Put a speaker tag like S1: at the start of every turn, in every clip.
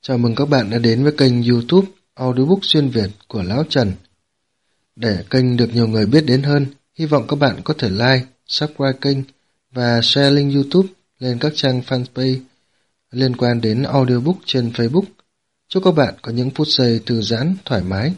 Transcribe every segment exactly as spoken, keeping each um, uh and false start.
S1: Chào mừng các bạn đã đến với kênh YouTube Audiobook Xuyên Việt của Lão Trần. Để kênh được nhiều người biết đến hơn, hy vọng các bạn có thể like, subscribe kênh và share link YouTube lên các trang fanpage liên quan đến audiobook trên Facebook. Chúc các bạn có những phút giây thư giãn, thoải mái.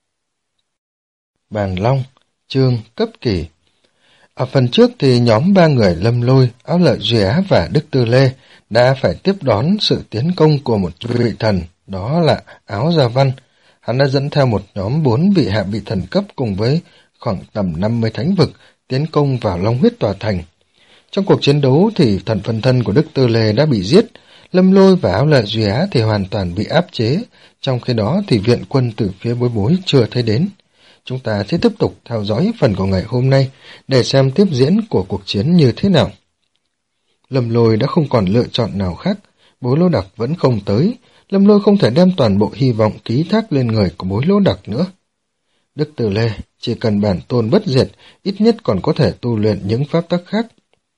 S1: Bàn Long, chương cấp kỳ. Ở phần trước thì nhóm ba người Lâm Lôi, Áo Lợi Duy Á và Đức Tư Lê đã phải tiếp đón sự tiến công của một vị thần, đó là Áo Gia Văn. Hắn đã dẫn theo một nhóm bốn vị hạ vị thần cấp cùng với khoảng tầm năm mươi thánh vực tiến công vào Long Huyết tòa thành. Trong cuộc chiến đấu thì thần phân thân của Đức Tư Lê đã bị giết, Lâm Lôi và Áo Lợi Duy Á thì hoàn toàn bị áp chế, trong khi đó thì viện quân từ phía bối bối chưa thấy đến. Chúng ta sẽ tiếp tục theo dõi phần của ngày hôm nay để xem tiếp diễn của cuộc chiến như thế nào. Lâm Lôi đã không còn lựa chọn nào khác, Bối Lỗ Đặc vẫn không tới, Lâm Lôi không thể đem toàn bộ hy vọng ký thác lên người của Bối Lỗ Đặc nữa. Đức Từ Lê, chỉ cần bản tôn bất diệt, ít nhất còn có thể tu luyện những pháp tắc khác.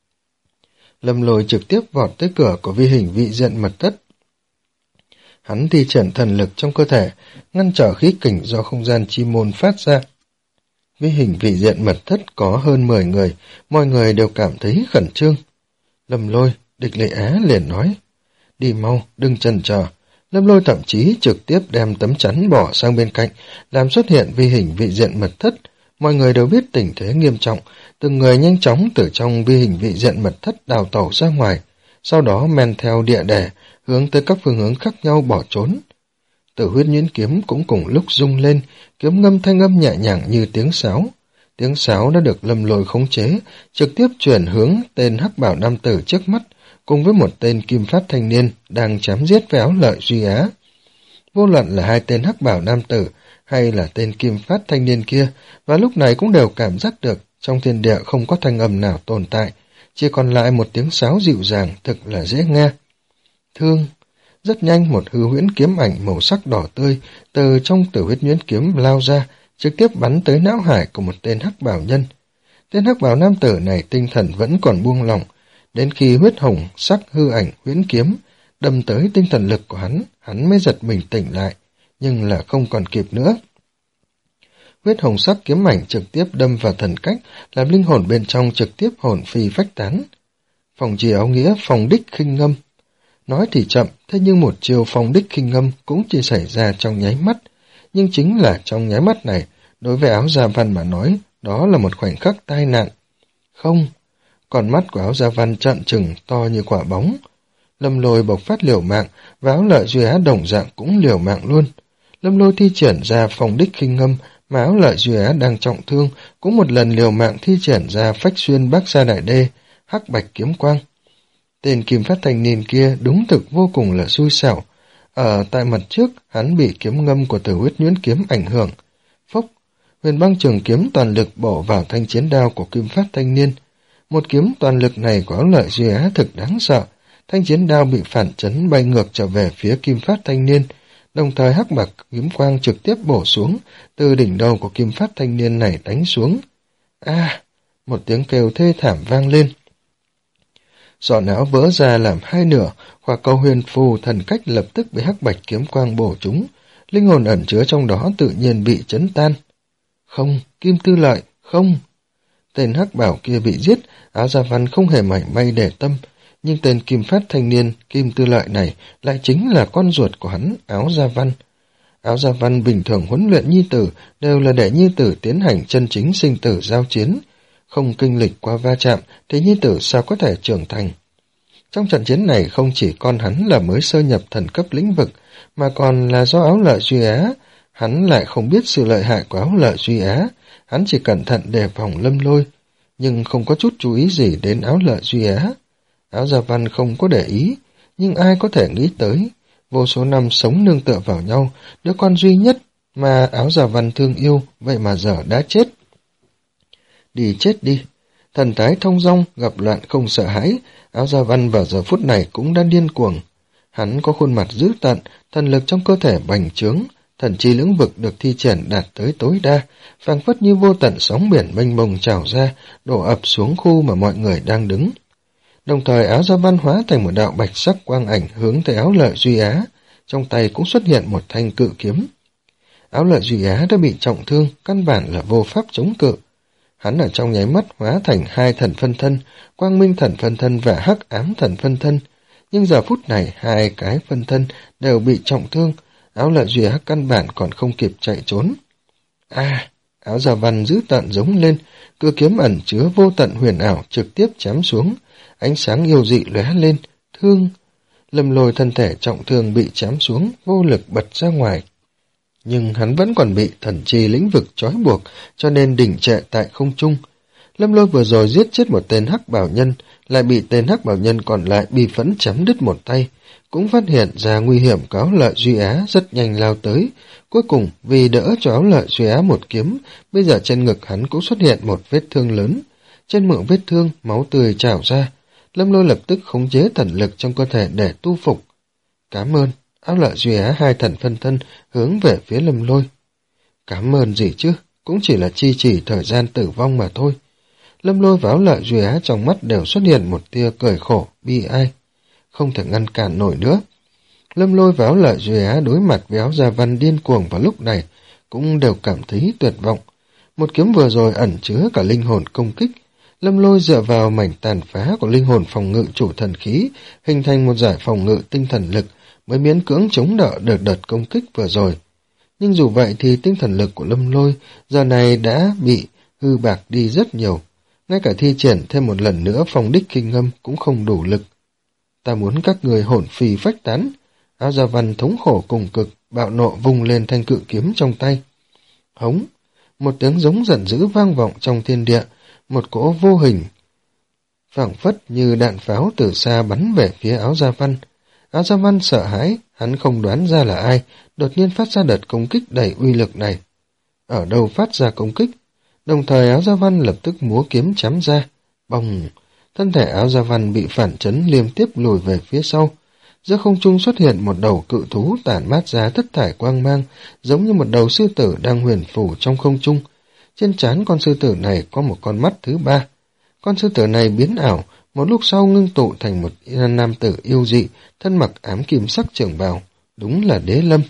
S1: Lâm Lôi trực tiếp vọt tới cửa của vi hình vị diện mật thất. Hắn thi triển thần lực trong cơ thể, ngăn trở khí kình do không gian chi môn phát ra. Vi hình vị diện mật thất có hơn mười người, mọi người đều cảm thấy khẩn trương. Lâm Lôi, Địch Lệ Á liền nói, đi mau, đừng chần chờ. Lâm Lôi thậm chí trực tiếp đem tấm chắn bỏ sang bên cạnh, làm xuất hiện vi hình vị diện mật thất. Mọi người đều biết tình thế nghiêm trọng, từng người nhanh chóng từ trong vi hình vị diện mật thất đào tẩu ra ngoài, sau đó men theo địa đề, hướng tới các phương hướng khác nhau bỏ trốn. Tử Huyết Nhuyễn kiếm cũng cùng lúc rung lên, kiếm ngâm thanh âm nhẹ nhàng như tiếng sáo. Tiếng sáo đã được Lâm Lôi khống chế, trực tiếp chuyển hướng tên hắc bảo nam tử trước mắt, cùng với một tên kim phát thanh niên đang chém giết với Áo Lợi Duy Á. Vô luận là hai tên hắc bảo nam tử hay là tên kim phát thanh niên kia, và lúc này cũng đều cảm giác được trong thiên địa không có thanh âm nào tồn tại, chỉ còn lại một tiếng sáo dịu dàng thực là dễ nghe. Thương. Rất nhanh một hư huyễn kiếm ảnh màu sắc đỏ tươi từ trong Tử Huyết Nhuyễn kiếm lao ra, trực tiếp bắn tới não hải của một tên hắc bảo nhân. Tên hắc bảo nam tử này tinh thần vẫn còn buông lỏng, đến khi huyết hồng sắc hư ảnh huyễn kiếm đâm tới tinh thần lực của hắn, hắn mới giật mình tỉnh lại, nhưng là không còn kịp nữa. Huyết hồng sắc kiếm ảnh trực tiếp đâm vào thần cách, làm linh hồn bên trong trực tiếp hồn phi phách tán. Phòng trì áo nghĩa phòng đích khinh ngâm. Nói thì chậm, thế nhưng một chiều phong đích khinh ngâm cũng chỉ xảy ra trong nháy mắt. Nhưng chính là trong nháy mắt này, đối với Áo Gia Văn mà nói, đó là một khoảnh khắc tai nạn. Không, con mắt của Áo Gia Văn trợn trừng to như quả bóng. Lâm Lôi bộc phát liều mạng, và Áo Lợi Duy Á đồng dạng cũng liều mạng luôn. Lâm Lôi thi triển ra phong đích khinh ngâm, mà Áo Lợi Duy Á đang trọng thương, cũng một lần liều mạng thi triển ra phách xuyên Bắc Sa Đại Đê, hắc bạch kiếm quang. Tên kim phát thanh niên kia đúng thực vô cùng là xui xẻo. Ở tại mặt trước, hắn bị kiếm ngâm của Tử Huyết Nhuyễn kiếm ảnh hưởng. Phốc, huyền băng trường kiếm toàn lực bổ vào thanh chiến đao của kim phát thanh niên. Một kiếm toàn lực này của Áo Lợi Duy Á thực đáng sợ. Thanh chiến đao bị phản chấn bay ngược trở về phía kim phát thanh niên, đồng thời hắc bạc kiếm quang trực tiếp bổ xuống, từ đỉnh đầu của kim phát thanh niên này đánh xuống. A, à, một tiếng kêu thê thảm vang lên. Giỏ não vỡ ra làm hai nửa, quả cầu huyền phù thần cách lập tức bị hắc bạch kiếm quang bổ trúng, linh hồn ẩn chứa trong đó tự nhiên bị chấn tan. Không, Kim Tư Lợi, không. Tên hắc bảo kia bị giết, Áo Gia Văn không hề mảy may để tâm, nhưng tên kim phát thanh niên Kim Tư Lợi này lại chính là con ruột của hắn, Áo Gia Văn. Áo Gia Văn bình thường huấn luyện nhi tử đều là để nhi tử tiến hành chân chính sinh tử giao chiến. Không kinh lịch qua va chạm thì nhi tử sao có thể trưởng thành. Trong trận chiến này không chỉ con hắn là mới sơ nhập thần cấp lĩnh vực, mà còn là do Áo Lợi Duy Á. Hắn lại không biết sự lợi hại của Áo Lợi Duy Á, hắn chỉ cẩn thận đề phòng Lâm Lôi, nhưng không có chút chú ý gì đến Áo Lợi Duy Á. Áo Gia Văn không có để ý, nhưng ai có thể nghĩ tới, vô số năm sống nương tựa vào nhau, đứa con duy nhất mà Áo Gia Văn thương yêu, vậy mà giờ đã chết. Đi chết đi. Thần thái thông dong, gặp loạn không sợ hãi, Áo Gia Văn vào giờ phút này cũng đã điên cuồng. Hắn có khuôn mặt dữ tợn, thần lực trong cơ thể bành trướng, thần chi lưỡng vực được thi triển đạt tới tối đa, phảng phất như vô tận sóng biển mênh mông trào ra, đổ ập xuống khu mà mọi người đang đứng. Đồng thời Áo Gia Văn hóa thành một đạo bạch sắc quang ảnh hướng tới Áo Lợi Duy Á, trong tay cũng xuất hiện một thanh cự kiếm. Áo Lợi Duy Á đã bị trọng thương, căn bản là vô pháp chống cự. Hắn ở trong nháy mắt hóa thành hai thần phân thân, Quang Minh thần phân thân và Hắc Ám thần phân thân. Nhưng giờ phút này hai cái phân thân đều bị trọng thương, Áo Lợi Duy Á căn bản còn không kịp chạy trốn. A! Áo Gia Văn dữ tợn giống lên, cự kiếm ẩn chứa vô tận huyền ảo trực tiếp chém xuống, ánh sáng yêu dị lóe lên, thương. Lâm Lôi thân thể trọng thương bị chém xuống, vô lực bật ra ngoài. Nhưng hắn vẫn còn bị thần chi lĩnh vực trói buộc, cho nên đình trệ tại không trung. Lâm Lôi vừa rồi giết chết một tên hắc bảo nhân, lại bị tên hắc bảo nhân còn lại bi phẫn chém đứt một tay, cũng phát hiện ra nguy hiểm của Áo Lợi Duy Á, rất nhanh lao tới. Cuối cùng, vì đỡ cho Áo Lợi Duy Á một kiếm, bây giờ trên ngực hắn cũng xuất hiện một vết thương lớn. Trên miệng vết thương, máu tươi trào ra. Lâm Lôi lập tức khống chế thần lực trong cơ thể để tu phục. Cảm ơn. Áo Lợi Duy Á hai thần phân thân hướng về phía Lâm Lôi. Cảm ơn gì chứ, cũng chỉ là chi chỉ thời gian tử vong mà thôi. Lâm Lôi và Áo Lợi Duy Á trong mắt đều xuất hiện một tia cười khổ, bi ai. Không thể ngăn cản nổi nữa. Lâm Lôi và Áo Lợi Duy Á đối mặt với Áo Gia Văn điên cuồng vào lúc này, cũng đều cảm thấy tuyệt vọng. Một kiếm vừa rồi ẩn chứa cả linh hồn công kích. Lâm Lôi dựa vào mảnh tàn phá của linh hồn phòng ngự chủ thần khí, hình thành một giải phòng ngự tinh thần lực, mới miễn cưỡng chống đỡ được đợt công kích vừa rồi. Nhưng dù vậy thì tinh thần lực của Lâm Lôi giờ này đã bị hư bạc đi rất nhiều. Ngay cả thi triển thêm một lần nữa phong đích kinh ngâm cũng không đủ lực. Ta muốn các người hồn phi phách tán. Áo Gia Văn thống khổ cùng cực, bạo nộ vung lên thanh cự kiếm trong tay. Hống! Một tiếng giống giận dữ vang vọng trong thiên địa, một cỗ vô hình phảng phất như đạn pháo từ xa bắn về phía Áo Gia Văn. Áo Gia Văn sợ hãi, hắn không đoán ra là ai, đột nhiên phát ra đợt công kích đầy uy lực này. Ở đâu phát ra công kích? Đồng thời Áo Gia Văn lập tức múa kiếm chém ra. Bồng! Thân thể Áo Gia Văn bị phản chấn liên tiếp lùi về phía sau. Giữa không trung xuất hiện một đầu cự thú tản mát ra thất thải quang mang, giống như một đầu sư tử đang huyền phù trong không trung. Trên trán con sư tử này có một con mắt thứ ba. Con sư tử này biến ảo, một lúc sau ngưng tụ thành một nam tử yêu dị, thân mặc ám kim sắc trường bào. Đúng là Đế Lâm.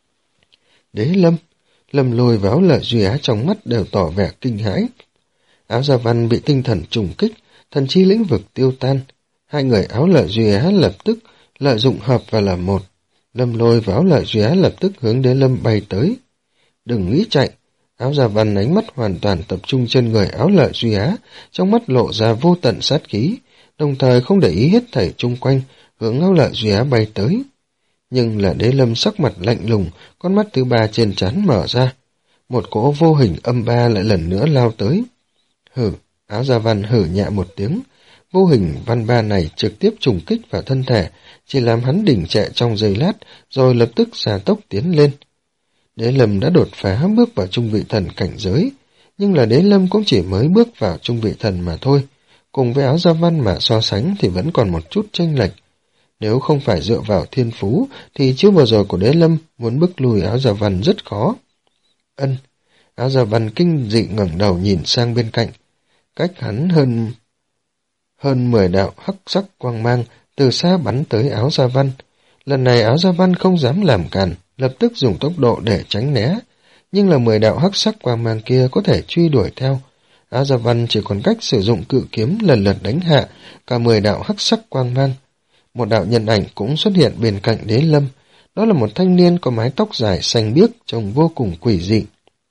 S1: Đế Lâm? Lâm Lôi và Áo Lợi Duy Á trong mắt đều tỏ vẻ kinh hãi. Áo Gia Văn bị tinh thần trùng kích, thần chi lĩnh vực tiêu tan. Hai người Áo Lợi Duy Á lập tức lợi dụng hợp và làm một. Lâm Lôi và Áo Lợi Duy Á lập tức hướng Đế Lâm bay tới. Đừng nghĩ chạy. Áo Gia Văn ánh mắt hoàn toàn tập trung trên người Áo Lợi Duy Á, trong mắt lộ ra vô tận sát khí, đồng thời không để ý hết thảy chung quanh, hướng Áo Lợi Duy Á bay tới. Nhưng là Đế Lâm sắc mặt lạnh lùng, con mắt thứ ba trên trán mở ra. Một cỗ vô hình âm ba lại lần nữa lao tới. Hử! Áo Gia Văn hử nhẹ một tiếng. Vô hình văn ba này trực tiếp trùng kích vào thân thể, chỉ làm hắn đỉnh trệ trong giây lát, rồi lập tức xà tốc tiến lên. Đế Lâm đã đột phá bước vào trung vị thần cảnh giới, nhưng là Đế Lâm cũng chỉ mới bước vào trung vị thần mà thôi. Cùng với Áo Gia Văn mà so sánh thì vẫn còn một chút chênh lệch. Nếu không phải dựa vào thiên phú, thì chiêu vừa rồi của Đế Lâm muốn bức lùi Áo Gia Văn rất khó. Ân! Áo Gia Văn kinh dị ngẩng đầu nhìn sang bên cạnh. Cách hắn hơn hơn mười đạo hắc sắc quang mang từ xa bắn tới Áo Gia Văn. Lần này Áo Gia Văn không dám làm cản, lập tức dùng tốc độ để tránh né. Nhưng là mười đạo hắc sắc quang mang kia có thể truy đuổi theo. Áo Gia Văn chỉ còn cách sử dụng cự kiếm lần lượt đánh hạ cả mười đạo hắc sắc quang mang. Một đạo nhân ảnh cũng xuất hiện bên cạnh Đế Lâm. Đó là một thanh niên có mái tóc dài xanh biếc, trông vô cùng quỷ dị.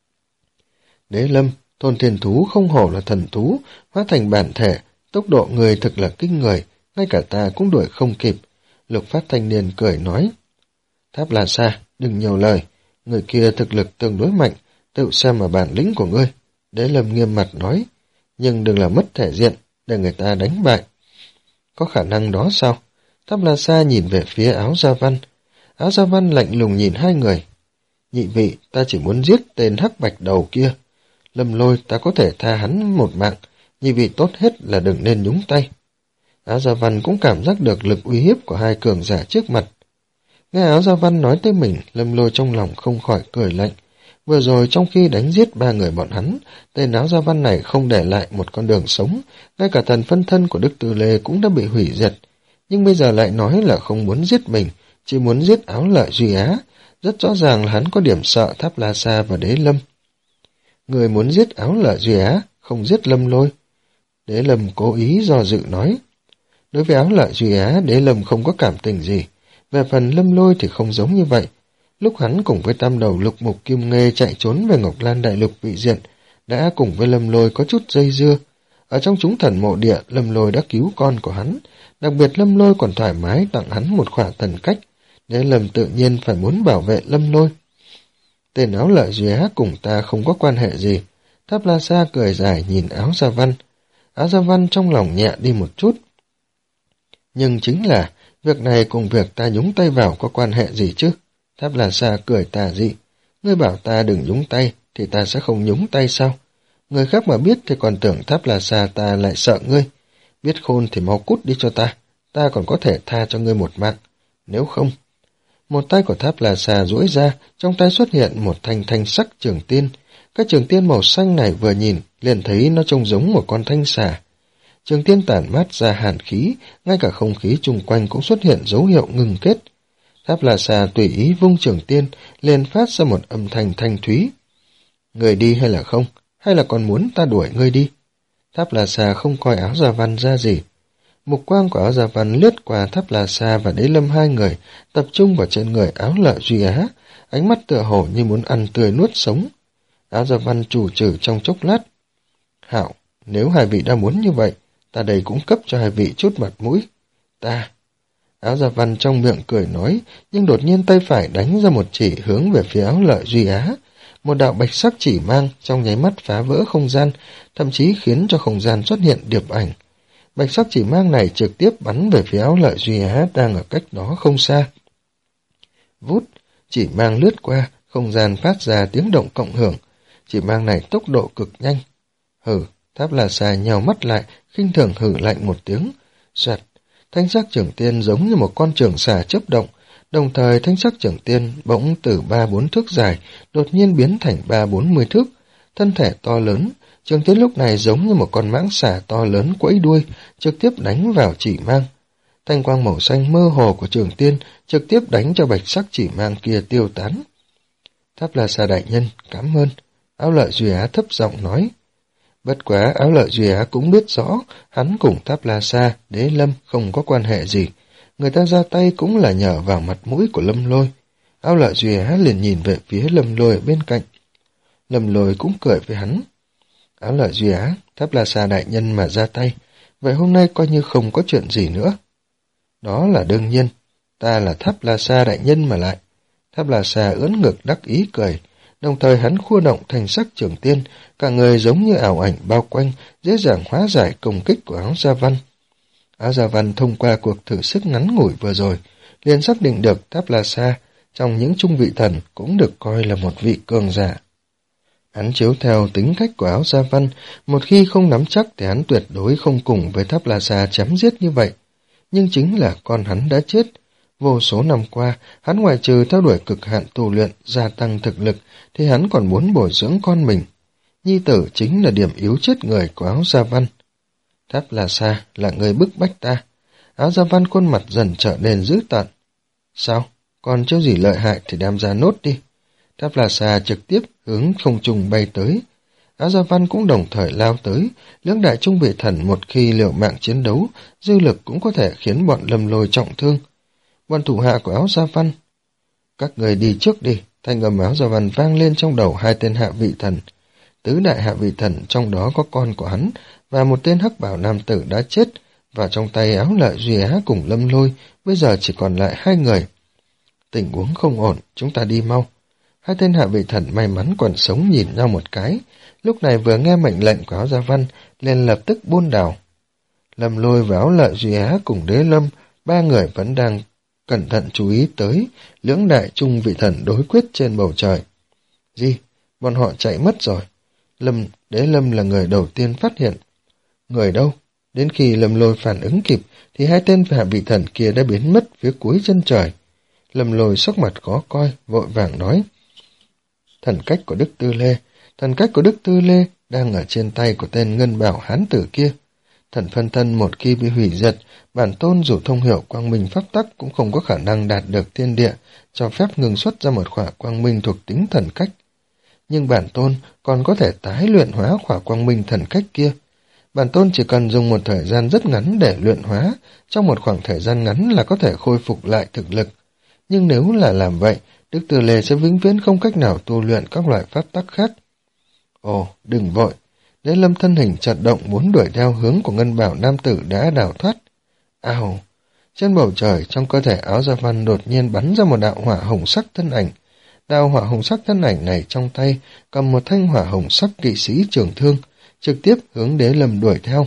S1: Đế Lâm, thôn thiên thú không hổ là thần thú, hóa thành bản thể, tốc độ người thực là kinh người, ngay cả ta cũng đuổi không kịp. Lục Phát thanh niên cười nói. Tháp La Sa, đừng nhiều lời, người kia thực lực tương đối mạnh, tự xem ở bản lĩnh của ngươi. Đế Lâm nghiêm mặt nói, nhưng đừng làm mất thể diện, để người ta đánh bại. Có khả năng đó sao? Tháp La Sa nhìn về phía Áo Gia Văn. Áo Gia Văn lạnh lùng nhìn hai người. Nhị vị, ta chỉ muốn giết tên hắc bạch đầu kia. Lâm Lôi, ta có thể tha hắn một mạng, nhị vị tốt hết là đừng nên nhúng tay. Áo Gia Văn cũng cảm giác được lực uy hiếp của hai cường giả trước mặt. Nghe Áo Gia Văn nói tới mình, Lâm Lôi trong lòng không khỏi cười lạnh. Vừa rồi trong khi đánh giết ba người bọn hắn, tên Áo Gia Văn này không để lại một con đường sống, ngay cả thần phân thân của Đức Tư Lê cũng đã bị hủy diệt. Nhưng bây giờ lại nói là không muốn giết mình, chỉ muốn giết Áo Lợi Duy Á, rất rõ ràng là hắn có điểm sợ Tháp La Sa và Đế Lâm. Người muốn giết Áo Lợi Duy Á, không giết Lâm Lôi. Đế Lâm cố ý do dự nói. Đối với Áo Lợi Duy Á, Đế Lâm không có cảm tình gì. Về phần Lâm Lôi thì không giống như vậy. Lúc hắn cùng với tam đầu Lục Mục Kim Nghê chạy trốn về Ngọc Lan Đại Lục bị diện, đã cùng với Lâm Lôi có chút dây dưa. Ở trong chúng thần mộ địa, Lâm Lôi đã cứu con của hắn. Đặc biệt Lâm Lôi còn thoải mái tặng hắn một khỏa thần cách. Đế Lâm tự nhiên phải muốn bảo vệ Lâm Lôi. Tên Áo Lợi Duy Á cùng ta không có quan hệ gì. Tháp La Sa cười dài nhìn Áo Gia Văn. Áo Gia Văn trong lòng nhẹ đi một chút. Nhưng chính là, việc này cùng việc ta nhúng tay vào có quan hệ gì chứ? Tháp La Sa cười tà dị. Ngươi bảo ta đừng nhúng tay, thì ta sẽ không nhúng tay sao? Người khác mà biết thì còn tưởng Tháp La Sa ta lại sợ ngươi. Biết khôn thì mau cút đi cho ta, ta còn có thể tha cho ngươi một mạng. Nếu không... Một tay của Tháp La Sa duỗi ra, trong tay xuất hiện một thanh thanh sắc trường tiên. Cái trường tiên màu xanh này vừa nhìn, liền thấy nó trông giống một con thanh xà. Trường tiên tản mát ra hàn khí, ngay cả không khí chung quanh cũng xuất hiện dấu hiệu ngừng kết. Tháp La Sa tùy ý vung trường tiên, liền phát ra một âm thanh thanh thúy. Người đi hay là không? Hay là còn muốn ta đuổi ngươi đi? Tháp La Sa không coi Áo Gia Văn ra gì. Mục quang của Áo Gia Văn lướt qua Tháp La Sa và Đế Lâm hai người, tập trung vào trên người Áo Lợi Duy Á, ánh mắt tựa hồ như muốn ăn tươi nuốt sống. Áo Gia Văn chủ trừ trong chốc lát. Hạo, nếu hai vị đã muốn như vậy, ta đây cũng cấp cho hai vị chút mặt mũi. Ta... Áo Gia Văn trong miệng cười nói, nhưng đột nhiên tay phải đánh ra một chỉ hướng về phía Áo Lợi Duy Á. Một đạo bạch sắc chỉ mang trong nháy mắt phá vỡ không gian, thậm chí khiến cho không gian xuất hiện điệp ảnh. Bạch sắc chỉ mang này trực tiếp bắn về phía Áo Lợi Duy Á đang ở cách đó không xa. Vút, chỉ mang lướt qua, không gian phát ra tiếng động cộng hưởng. Chỉ mang này tốc độ cực nhanh. Hừ, Tháp La Sa nhào mắt lại, khinh thường hừ lạnh một tiếng. Xoẹt, thanh sắc trường tiên giống như một con trường xà chớp động. Đồng thời thanh sắc trường tiên bỗng từ ba bốn thước dài, đột nhiên biến thành ba bốn mươi thước. Thân thể to lớn, trường tiên lúc này giống như một con mãng xà to lớn quẫy đuôi, trực tiếp đánh vào chỉ mang. Thanh quang màu xanh mơ hồ của trường tiên trực tiếp đánh cho bạch sắc chỉ mang kia tiêu tán. Tháp La Sa đại nhân, cảm ơn. Áo Lợi Duy Á thấp giọng nói. Bất quá Áo Lợi Duy Á cũng biết rõ, hắn cùng Tháp La Sa, Đế Lâm không có quan hệ gì. Người ta ra tay cũng là nhờ vào mặt mũi của Lâm Lôi. Áo Lợi Duy Á liền nhìn về phía Lâm Lôi ở bên cạnh. Lâm Lôi cũng cười với hắn. Áo Lợi Duy Á, Tháp La Sa đại nhân mà ra tay, vậy hôm nay coi như không có chuyện gì nữa. Đó là đương nhiên, ta là Tháp La Sa đại nhân mà lại. Tháp La Sa ưỡn ngực đắc ý cười, đồng thời hắn khua động thành sắc trường tiên, cả người giống như ảo ảnh bao quanh, dễ dàng hóa giải công kích của Áo Gia Văn. Áo Gia Văn thông qua cuộc thử sức ngắn ngủi vừa rồi, liền xác định được Tháp La Sa trong những trung vị thần cũng được coi là một vị cường giả. Hắn chiếu theo tính cách của Áo Gia Văn, một khi không nắm chắc thì hắn tuyệt đối không cùng với Tháp La Sa chém giết như vậy. Nhưng chính là con hắn đã chết. Vô số năm qua, hắn ngoài trừ theo đuổi cực hạn tu luyện, gia tăng thực lực, thì hắn còn muốn bồi dưỡng con mình. Nhi tử chính là điểm yếu chết người của Áo Gia Văn. Tháp La Sa là người bức bách ta. Áo Gia Văn khuôn mặt dần trở nên dữ tợn. Sao? Còn chỗ gì lợi hại thì đem ra nốt đi. Tháp La Sa trực tiếp hướng không trung bay tới. Áo Gia Văn cũng đồng thời lao tới. Lưỡng đại trung vị thần một khi liều mạng chiến đấu, dư lực cũng có thể khiến bọn Lâm Lôi trọng thương. Bọn thủ hạ của Áo Gia Văn. Các người đi trước đi. Thanh âm Áo Gia Văn vang lên trong đầu hai tên hạ vị thần. Tứ đại hạ vị thần trong đó có con của hắn và một tên hắc bảo nam tử đã chết, và trong tay Áo Lợi Duy Á cùng Lâm Lôi bây giờ chỉ còn lại hai người. Tình huống không ổn, chúng ta đi mau. Hai tên hạ vị thần may mắn còn sống nhìn nhau một cái, lúc này vừa nghe mệnh lệnh của Áo Gia Văn liền lập tức buôn đảo. Lâm Lôi và Áo Lợi Duy Á cùng Đế Lâm, ba người vẫn đang cẩn thận chú ý tới lưỡng đại trung vị thần đối quyết trên bầu trời. Gì? Bọn họ chạy mất rồi. Lâm, Đế Lâm là người đầu tiên phát hiện. Người đâu? Đến khi Lâm Lôi phản ứng kịp thì hai tên hạ vị thần kia đã biến mất phía cuối chân trời. Lâm Lôi sắc mặt khó coi, vội vàng nói. Thần cách của Đức Tư Lê, thần cách của Đức Tư Lê đang ở trên tay của tên ngân bảo hán tử kia. Thần phân thân một khi bị hủy diệt, bản tôn dù thông hiểu quang minh pháp tắc cũng không có khả năng đạt được thiên địa, cho phép ngừng xuất ra một khỏa quang minh thuộc tính thần cách. Nhưng bản tôn còn có thể tái luyện hóa khỏa quang minh thần cách kia. Bản tôn chỉ cần dùng một thời gian rất ngắn để luyện hóa, trong một khoảng thời gian ngắn là có thể khôi phục lại thực lực. Nhưng nếu là làm vậy, Đức Tư Lê sẽ vĩnh viễn không cách nào tu luyện các loại pháp tắc khác. Ồ, đừng vội. Đế Lâm thân hình chợt động muốn đuổi theo hướng của ngân bảo nam tử đã đào thoát. Ào! Trên bầu trời, trong cơ thể Áo Gia Văn đột nhiên bắn ra một đạo hỏa hồng sắc thân ảnh. Đạo hỏa hồng sắc thân ảnh này trong tay cầm một thanh hỏa hồng sắc kỵ sĩ trường thương, trực tiếp hướng Đế Lâm đuổi theo.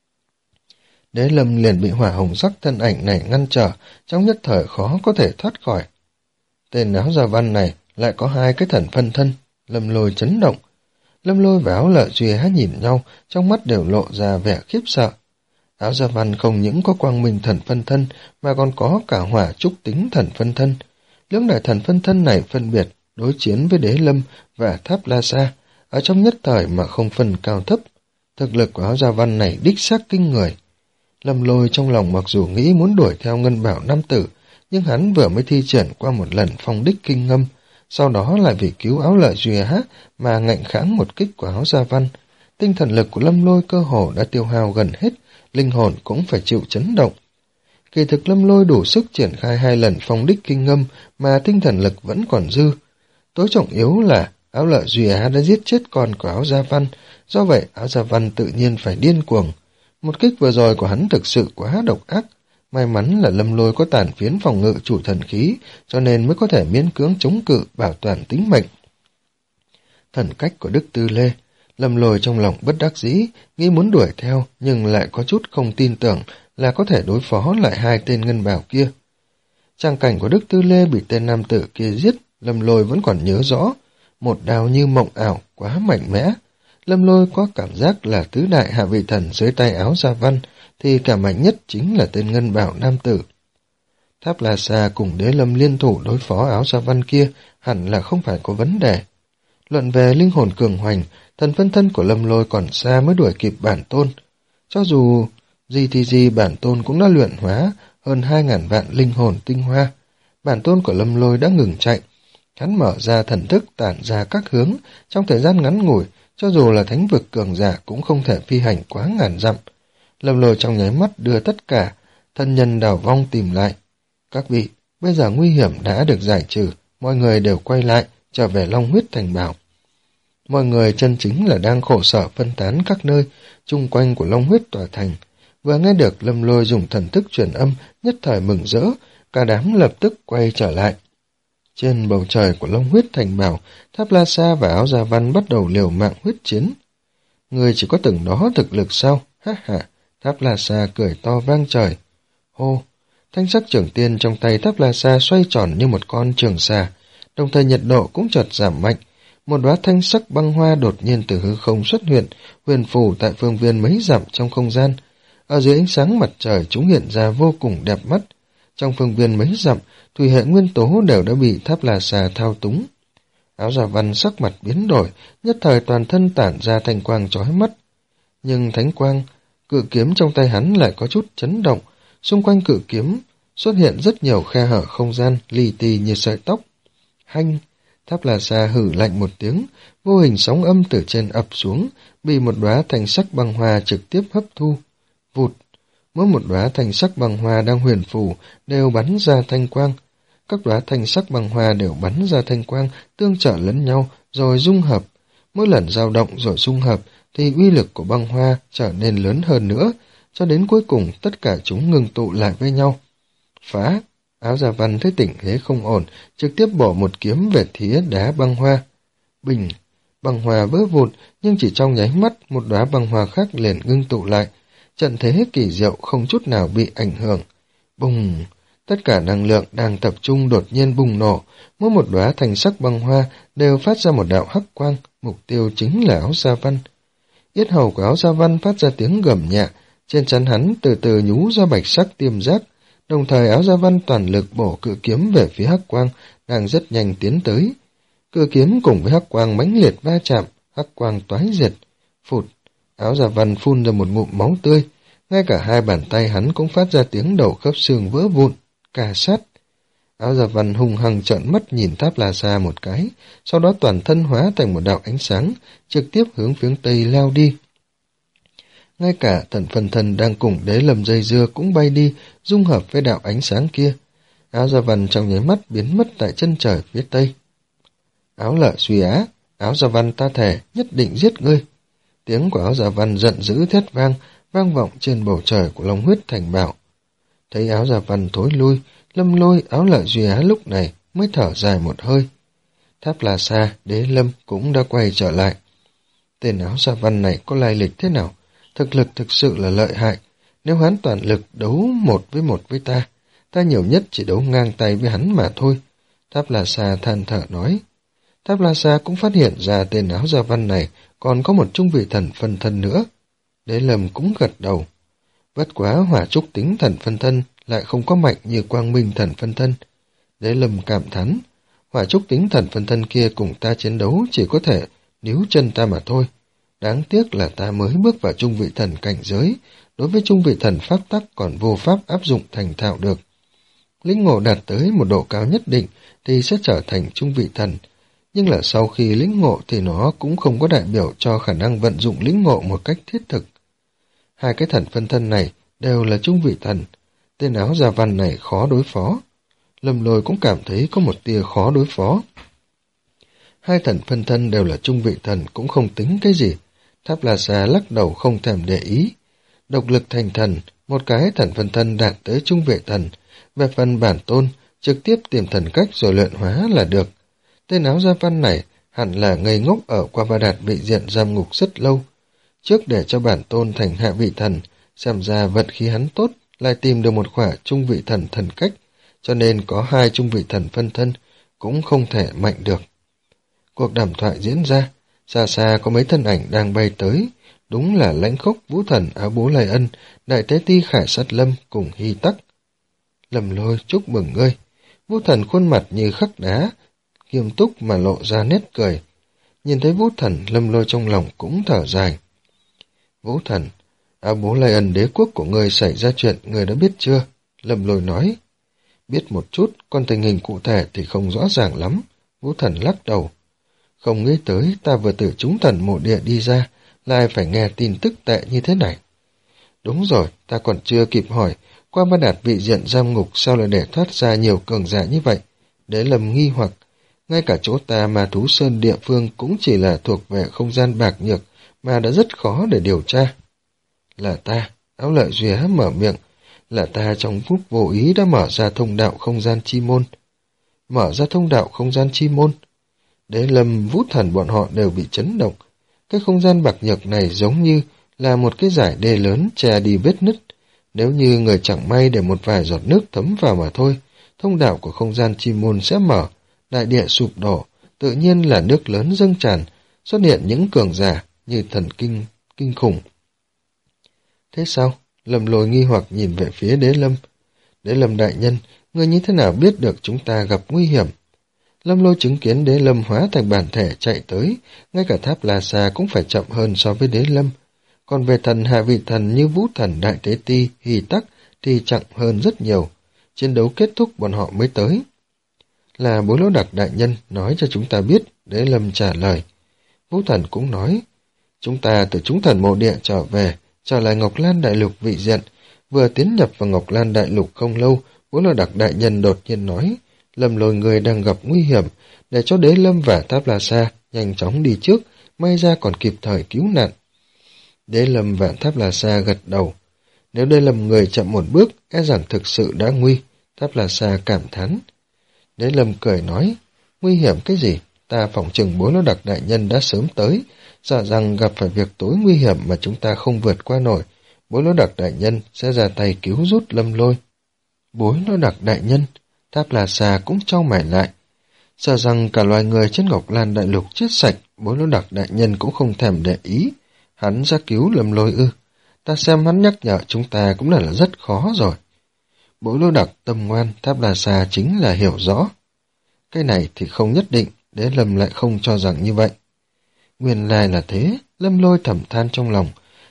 S1: Đế Lâm liền bị hỏa hồng sắc thân ảnh này ngăn trở, trong nhất thời khó có thể thoát khỏi. Tên Áo Gia Văn này lại có hai cái thần phân thân. Lâm Lôi chấn động. Lâm Lôi và Áo Lợi Duy Há nhìn nhau, trong mắt đều lộ ra vẻ khiếp sợ. Áo Gia Văn không những có quang minh thần phân thân, mà còn có cả hỏa trúc tính thần phân thân. Lưỡng đại thần phân thân này phân biệt, đối chiến với Đế Lâm và Tháp La Sa, ở trong nhất thời mà không phân cao thấp. Thực lực của Áo Gia Văn này đích xác kinh người. Lâm Lôi trong lòng mặc dù nghĩ muốn đuổi theo ngân bảo nam tử, nhưng hắn vừa mới thi triển qua một lần phong đích kinh ngâm, sau đó lại vì cứu Áo Lợi Duy Há mà ngạnh kháng một kích của Áo Gia Văn. Tinh thần lực của Lâm Lôi cơ hồ đã tiêu hao gần hết, linh hồn cũng phải chịu chấn động. Kỳ thực Lâm Lôi đủ sức triển khai hai lần phong đích kinh ngâm mà tinh thần lực vẫn còn dư. Tối trọng yếu là Áo Lợi Duy Há đã giết chết con của Áo Gia Văn, do vậy Áo Gia Văn tự nhiên phải điên cuồng. Một kích vừa rồi của hắn thực sự quá độc ác. May mắn là Lâm Lôi có tàn phiến phòng ngự chủ thần khí, cho nên mới có thể miễn cưỡng chống cự bảo toàn tính mệnh. Thần cách của Đức Tư Lê, Lâm Lôi trong lòng bất đắc dĩ, nghĩ muốn đuổi theo nhưng lại có chút không tin tưởng là có thể đối phó lại hai tên ngân bảo kia. Trang cảnh của Đức Tư Lê bị tên nam tử kia giết, Lâm Lôi vẫn còn nhớ rõ. Một đao như mộng ảo, quá mạnh mẽ. Lâm Lôi có cảm giác là tứ đại hạ vị thần dưới tay Áo Gia Văn, thì cả mạnh nhất chính là tên ngân bảo nam tử. Tháp La Sa cùng Đế Lâm liên thủ đối phó Áo Gia Văn kia hẳn là không phải có vấn đề. Luận về linh hồn cường hoành, thần phân thân của Lâm Lôi còn xa mới đuổi kịp bản tôn. Cho dù gì thì gì, bản tôn cũng đã luyện hóa hơn hai ngàn vạn linh hồn tinh hoa. Bản tôn của Lâm Lôi đã ngừng chạy. Hắn mở ra thần thức tản ra các hướng, trong thời gian ngắn ngủi, cho dù là thánh vực cường giả cũng không thể phi hành quá ngàn dặm. Lâm Lôi trong nháy mắt đưa tất cả thân nhân đào vong tìm lại. Các vị, bây giờ nguy hiểm đã được giải trừ, mọi người đều quay lại, trở về Long Huyết Thành Bảo. Mọi người chân chính là đang khổ sở phân tán các nơi chung quanh của Long Huyết tòa thành. Vừa nghe được Lâm Lôi dùng thần thức truyền âm, nhất thời mừng rỡ, cả đám lập tức quay trở lại. Trên bầu trời của Long Huyết Thành Bảo, Tháp La Sa và Áo Gia Văn bắt đầu liều mạng huyết chiến. Người chỉ có từng đó thực lực sao? Ha ha! Tháp La Sa cười to vang trời. Hô! Thanh sắc trường tiên trong tay Tháp La Sa xoay tròn như một con trường xà, đồng thời nhiệt độ cũng chợt giảm mạnh. Một đóa thanh sắc băng hoa đột nhiên từ hư không xuất hiện, huyền phù tại phương viên mấy dặm trong không gian. Ở dưới ánh sáng mặt trời chúng hiện ra vô cùng đẹp mắt. Trong phương viên mấy dặm, thủy hệ nguyên tố đều đã bị Tháp La Sa thao túng. Áo Gia Văn sắc mặt biến đổi, nhất thời toàn thân tản ra thanh quang chói mắt. Nhưng thánh quang, cự kiếm trong tay hắn lại có chút chấn động, xung quanh cự kiếm xuất hiện rất nhiều khe hở không gian li ti như sợi tóc. Hanh! Tháp La Sa hử lạnh một tiếng, vô hình sóng âm từ trên ập xuống, bị một đóa thanh sắc băng hoa trực tiếp hấp thu. Vụt! Mỗi một đóa thanh sắc băng hoa đang huyền phù đều bắn ra thanh quang. Các đóa thanh sắc băng hoa đều bắn ra thanh quang, tương trợ lẫn nhau, rồi dung hợp. Mỗi lần dao động rồi dung hợp, thì uy lực của băng hoa trở nên lớn hơn nữa, cho đến cuối cùng tất cả chúng ngừng tụ lại với nhau. Phá! Áo Gia Văn thấy tình thế không ổn, trực tiếp bổ một kiếm về thía đá băng hoa. Bình! Băng hoa vỡ vụn, nhưng chỉ trong nháy mắt một đóa băng hoa khác liền ngưng tụ lại. Trận thế kỳ diệu không chút nào bị ảnh hưởng. Bùng! Tất cả năng lượng đang tập trung đột nhiên bùng nổ, mỗi một đóa thanh sắc băng hoa đều phát ra một đạo hắc quang, mục tiêu chính là Áo Gia Văn. Yết hầu của Áo Gia Văn phát ra tiếng gầm nhẹ, trên trán hắn từ từ nhú ra bạch sắc tiêm giác, đồng thời Áo Gia Văn toàn lực bổ cự kiếm về phía hắc quang, đang rất nhanh tiến tới. Cự kiếm cùng với hắc quang mãnh liệt va chạm, hắc quang toái diệt. Phụt! Áo Gia Văn phun ra một ngụm máu tươi, ngay cả hai bàn tay hắn cũng phát ra tiếng đầu khớp xương vỡ vụn, cà sát. Áo Dạ Văn hung hăng trợn mắt nhìn Tháp La Sa một cái, sau đó toàn thân hóa thành một đạo ánh sáng, trực tiếp hướng phía tây lao đi. Ngay cả Thần Phân Thân đang cùng Đế Lâm dây dưa cũng bay đi, dung hợp với đạo ánh sáng kia. Áo Dạ Văn trong nháy mắt biến mất tại chân trời phía tây. Áo Lợi Duy Á, Áo Dạ Văn ta thề nhất định giết ngươi. Tiếng của Áo Dạ Văn giận dữ thét vang, vang vọng trên bầu trời của Long Huyết Thành Bảo. Thấy Áo Dạ Văn thối lui, Lâm Lôi, Áo Lợi Duy Á lúc này mới thở dài một hơi. Tháp La Sa, Đế Lâm cũng đã quay trở lại. Tên Áo Dạ Văn này có lai lịch thế nào? Thực lực thực sự là lợi hại. Nếu hắn toàn lực đấu một với một với ta, ta nhiều nhất chỉ đấu ngang tay với hắn mà thôi. Tháp La Sa than thở nói. Tháp La Sa cũng phát hiện ra tên Áo Dạ Văn này còn có một trung vị thần phân thân nữa. Đế Lâm cũng gật đầu. Bất quá hỏa trúc tính thần phân thân lại không có mạnh như quang minh thần phân thân. Đế Lâm cảm thán, hỏa trúc tính thần phân thân kia cùng ta chiến đấu chỉ có thể níu chân ta mà thôi. Đáng tiếc là ta mới bước vào trung vị thần cảnh giới, đối với trung vị thần pháp tắc còn vô pháp áp dụng thành thạo được. Lĩnh ngộ đạt tới một độ cao nhất định thì sẽ trở thành trung vị thần, nhưng là sau khi lĩnh ngộ thì nó cũng không có đại biểu cho khả năng vận dụng lĩnh ngộ một cách thiết thực. Hai cái thần phân thân này đều là trung vị thần, tên Áo Dạ Văn này khó đối phó. Lâm Lôi cũng cảm thấy có một tia khó đối phó. Hai thần phân thân đều là trung vị thần cũng không tính cái gì. Tháp La Sa lắc đầu không thèm để ý. Độc lực thành thần, một cái thần phân thân đạt tới trung vị thần. Về phần bản tôn, trực tiếp tìm thần cách rồi luyện hóa là được. Tên Áo Dạ Văn này hẳn là ngây ngốc ở Qua Ba Đạt vị diện giam ngục rất lâu. Trước để cho bản tôn thành hạ vị thần, xem ra vận khí hắn tốt, lại tìm được một khỏa trung vị thần thần cách, cho nên có hai trung vị thần phân thân, cũng không thể mạnh được. Cuộc đàm thoại diễn ra, xa xa có mấy thân ảnh đang bay tới, đúng là Lãnh Khốc, Vũ Thần, Áo Bố Lai Ân, Đại Tế Ti Khải Sát Lâm cùng Hy Tắc. Lâm Lôi chúc mừng ngươi. Vũ Thần khuôn mặt như khắc đá, nghiêm túc mà lộ ra nét cười. Nhìn thấy Vũ Thần, Lâm Lôi trong lòng cũng thở dài. Vũ Thần, Áo Bố Lai Ân đế quốc của ngươi xảy ra chuyện, ngươi đã biết chưa? Lâm Lôi nói. Biết một chút, còn tình hình cụ thể thì không rõ ràng lắm. Vũ Thần lắc đầu. Không nghĩ tới ta vừa từ chúng thần mộ địa đi ra, lại phải nghe tin tức tệ như thế này. Đúng rồi, ta còn chưa kịp hỏi, Qua Ba Đạt vị diện giam ngục sao lại để thoát ra nhiều cường giả như vậy? Đế Lâm nghi hoặc, ngay cả chỗ ta mà Thú Sơn địa phương cũng chỉ là thuộc về không gian bạc nhược, mà đã rất khó để điều tra. Là ta, Áo Lợi Duy Á mở miệng, là ta trong phút vô ý đã mở ra thông đạo không gian chi môn. Mở ra thông đạo không gian chi môn. Đế Lâm, Vũ Thần bọn họ đều bị chấn động. Cái không gian bạc nhược này giống như là một cái dải đê lớn che đi vết nứt. Nếu như người chẳng may để một vài giọt nước thấm vào mà thôi, thông đạo của không gian chi môn sẽ mở, đại địa sụp đổ, tự nhiên là nước lớn dâng tràn, xuất hiện những cường giả như thần kinh, kinh khủng. Thế sao? Lâm Lôi nghi hoặc nhìn về phía Đế Lâm. Đế Lâm đại nhân, người như thế nào biết được chúng ta gặp nguy hiểm? Lâm Lôi chứng kiến Đế Lâm hóa thành bản thể chạy tới, ngay cả Tháp La Sa cũng phải chậm hơn so với Đế Lâm. Còn về thần hạ vị thần như Vũ Thần, Đại Tế Ti, Hy Tắc thì chậm hơn rất nhiều. Chiến đấu kết thúc bọn họ mới tới. Là Bố Lỗ Đặc đại nhân nói cho chúng ta biết, Đế Lâm trả lời. Vũ Thần cũng nói, chúng ta từ chúng thần mộ địa trở về, trở lại Ngọc Lan Đại Lục vị diện. Vừa tiến nhập vào Ngọc Lan Đại Lục không lâu, Bố Lỗ Đặc đại nhân đột nhiên nói, Lâm Lôi người đang gặp nguy hiểm, để cho Đế Lâm và Tháp La Sa nhanh chóng đi trước, may ra còn kịp thời cứu nạn. Đế Lâm và Tháp La Sa gật đầu. Nếu Đế Lâm người chậm một bước, e rằng thực sự đã nguy. Tháp La Sa cảm thán. Đế Lâm cười nói, nguy hiểm cái gì? Ta phỏng chừng Bố Lỗ Đặc đại nhân đã sớm tới, sợ rằng gặp phải việc tối nguy hiểm mà chúng ta không vượt qua nổi. Bố Lỗ Đặc đại nhân sẽ ra tay cứu rút Lâm Lôi. Bố Lỗ Đặc đại nhân, Tháp La Sa cũng chau mày lại. Sợ rằng cả loài người trên Ngọc Lan Đại Lục chết sạch, Bố Lỗ Đặc đại nhân cũng không thèm để ý. Hắn ra cứu Lâm Lôi ư? Ta xem hắn nhắc nhở chúng ta cũng là, là rất khó rồi. Bố Lỗ Đặc tâm ngoan, Tháp La Sa chính là hiểu rõ. Cái này thì không nhất định, Đế Lâm lại không cho rằng như vậy. Nguyên lai là thế, Lâm Lôi thầm than trong lòng.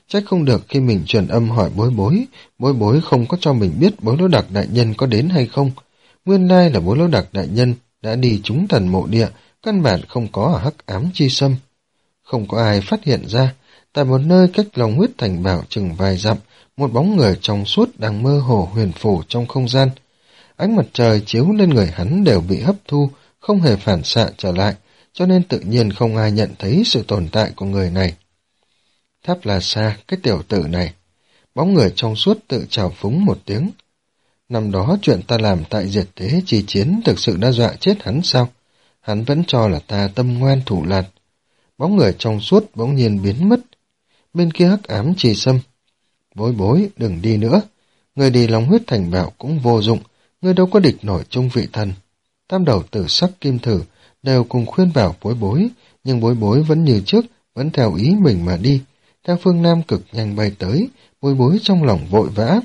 S1: Trách không được khi mình truyền âm hỏi bối bối, bối bối không có cho mình biết bối lỗ đặc đại nhân có đến hay không. Nguyên lai là bối lỗ đặc đại nhân đã đi trúng thần mộ địa, căn bản không có ở hắc ám chi sâm. Không có ai phát hiện ra, tại một nơi cách lòng huyết thành bảo chừng vài dặm, một bóng người trong suốt đang mơ hồ huyền phù trong không gian. Ánh mặt trời chiếu lên người hắn đều bị hấp thu, không hề phản xạ trở lại, cho nên tự nhiên không ai nhận thấy sự tồn tại của người này. Tháp là xa, cái tiểu tử này. Bóng người trong suốt tự trào phúng một tiếng. Năm đó chuyện ta làm tại diệt thế chi chiến thực sự đã dọa chết hắn sao? Hắn vẫn cho là ta tâm ngoan thủ lạt. Bóng người trong suốt bỗng nhiên biến mất. Bên kia hắc ám chi sâm. Bối bối, đừng đi nữa. Người đi lòng huyết thành bảo cũng vô dụng, người đâu có địch nổi chung vị thần. Tam đầu tử sắc kim thử đều cùng khuyên bảo bối bối, nhưng bối bối vẫn như trước, vẫn theo ý mình mà đi. Theo phương Nam cực nhanh bay tới, bối bối trong lòng vội vã.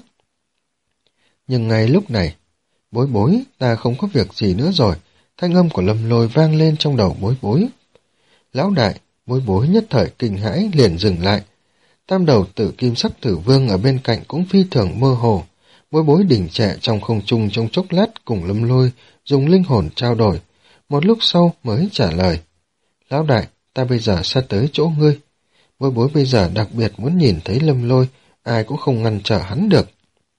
S1: Nhưng ngay lúc này, bối bối, ta không có việc gì nữa rồi, thanh âm của Lâm Lôi vang lên trong đầu bối bối. Lão đại, bối bối nhất thời kinh hãi liền dừng lại. Tam đầu tử kim sắc tử vương ở bên cạnh cũng phi thường mơ hồ. Bối bối đỉnh trệ trong không trung trong chốc lát cùng Lâm Lôi dùng linh hồn trao đổi. Một lúc sau mới trả lời. Lão đại, ta bây giờ sẽ tới chỗ ngươi. Bối bối bây giờ đặc biệt muốn nhìn thấy Lâm Lôi, ai cũng không ngăn trở hắn được.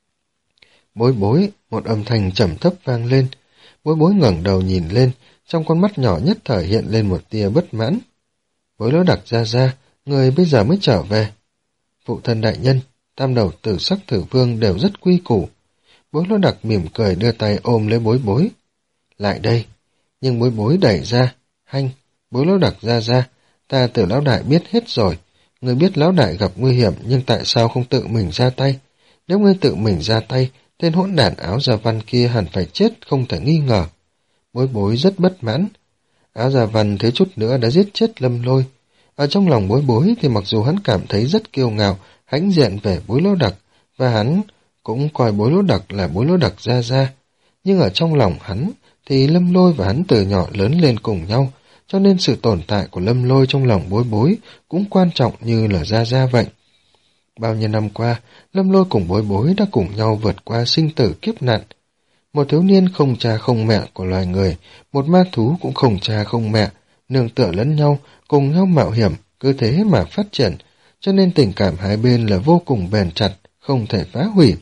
S1: Bối bối, một âm thanh trầm thấp vang lên. Bối bối ngẩng đầu nhìn lên, trong con mắt nhỏ nhất thời hiện lên một tia bất mãn. Bối lỗ đặc ra ra, người bây giờ mới trở về. Phụ thân đại nhân, tam đầu tử sắc tử vương đều rất quy củ. Bối lỗ đặc mỉm cười đưa tay ôm lấy bối bối. Lại đây. Nhưng bối bối đẩy ra. Hanh, bối lỗ đặc ra ra, ta từ lão đại biết hết rồi. Ngươi biết lão đại gặp nguy hiểm nhưng tại sao không tự mình ra tay? Nếu ngươi tự mình ra tay, tên hỗn đản áo da văn kia hẳn phải chết không thể nghi ngờ. Bối bối rất bất mãn. Áo da văn thiếu chút nữa đã giết chết Lâm Lôi. Ở trong lòng bối bối thì mặc dù hắn cảm thấy rất kiêu ngạo, hãnh diện về bối lỗ đặc, và hắn cũng coi bối lỗ đặc là bối lỗ đặc ra ra. Nhưng ở trong lòng hắn thì Lâm Lôi và hắn từ nhỏ lớn lên cùng nhau, cho nên sự tồn tại của Lâm Lôi trong lòng bối bối cũng quan trọng như là ra ra vậy. Bao nhiêu năm qua, Lâm Lôi cùng bối bối đã cùng nhau vượt qua sinh tử kiếp nạn. Một thiếu niên không cha không mẹ của loài người, một ma thú cũng không cha không mẹ, nương tựa lẫn nhau, cùng nhau mạo hiểm, cứ thế mà phát triển, cho nên tình cảm hai bên là vô cùng bền chặt, không thể phá hủy.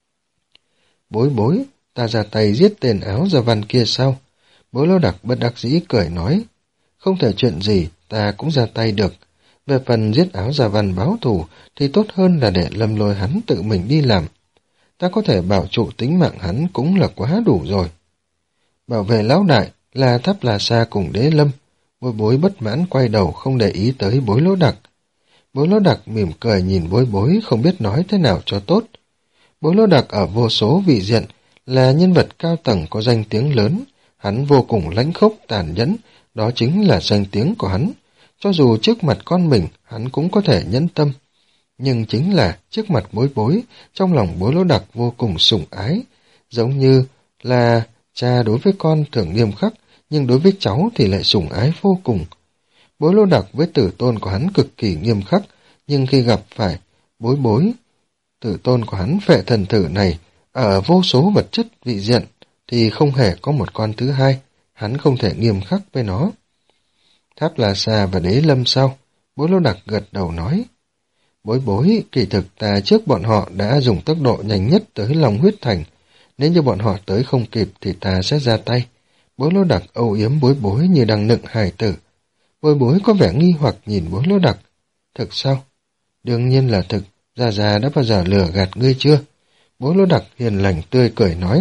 S1: Bối bối, ta ra tay giết tên áo da văn kia sao? Bối lỗ đặc bất đắc dĩ cười nói. Không thể chuyện gì, ta cũng ra tay được. Về phần giết áo da văn báo thù thì tốt hơn là để Lâm Lôi hắn tự mình đi làm. Ta có thể bảo trụ tính mạng hắn cũng là quá đủ rồi. Bảo vệ lão đại là Tháp La Sa cùng Đế Lâm. Bối bối bất mãn quay đầu không để ý tới bối lỗ đặc. Bối lỗ đặc mỉm cười nhìn bối bối không biết nói thế nào cho tốt. Bối lỗ đặc ở vô số vị diện là nhân vật cao tầng có danh tiếng lớn. Hắn vô cùng lãnh khốc tàn nhẫn, đó chính là danh tiếng của hắn. Cho dù trước mặt con mình, hắn cũng có thể nhẫn tâm. Nhưng chính là trước mặt bối bối, trong lòng bối lỗ đặc vô cùng sủng ái. Giống như là cha đối với con thường nghiêm khắc, nhưng đối với cháu thì lại sủng ái vô cùng. Bối lỗ đặc với tử tôn của hắn cực kỳ nghiêm khắc, nhưng khi gặp phải bối bối, tử tôn của hắn Phệ Thần Thử này, ở vô số vật chất vị diện, thì không hề có một con thứ hai, hắn không thể nghiêm khắc với nó. Tháp La Sa và Đế Lâm sao? Bối lỗ đặc gật đầu nói. Bối bối, kỳ thực ta trước bọn họ đã dùng tốc độ nhanh nhất tới lòng huyết thành. Nếu như bọn họ tới không kịp thì ta sẽ ra tay. Bối lỗ đặc âu yếm bối bối như đang nựng hài tử. Bối bối có vẻ nghi hoặc nhìn bối lỗ đặc. Thực sao? Đương nhiên là thực. Gia Gia đã bao giờ lừa gạt ngươi chưa? Bối lỗ đặc hiền lành tươi cười nói.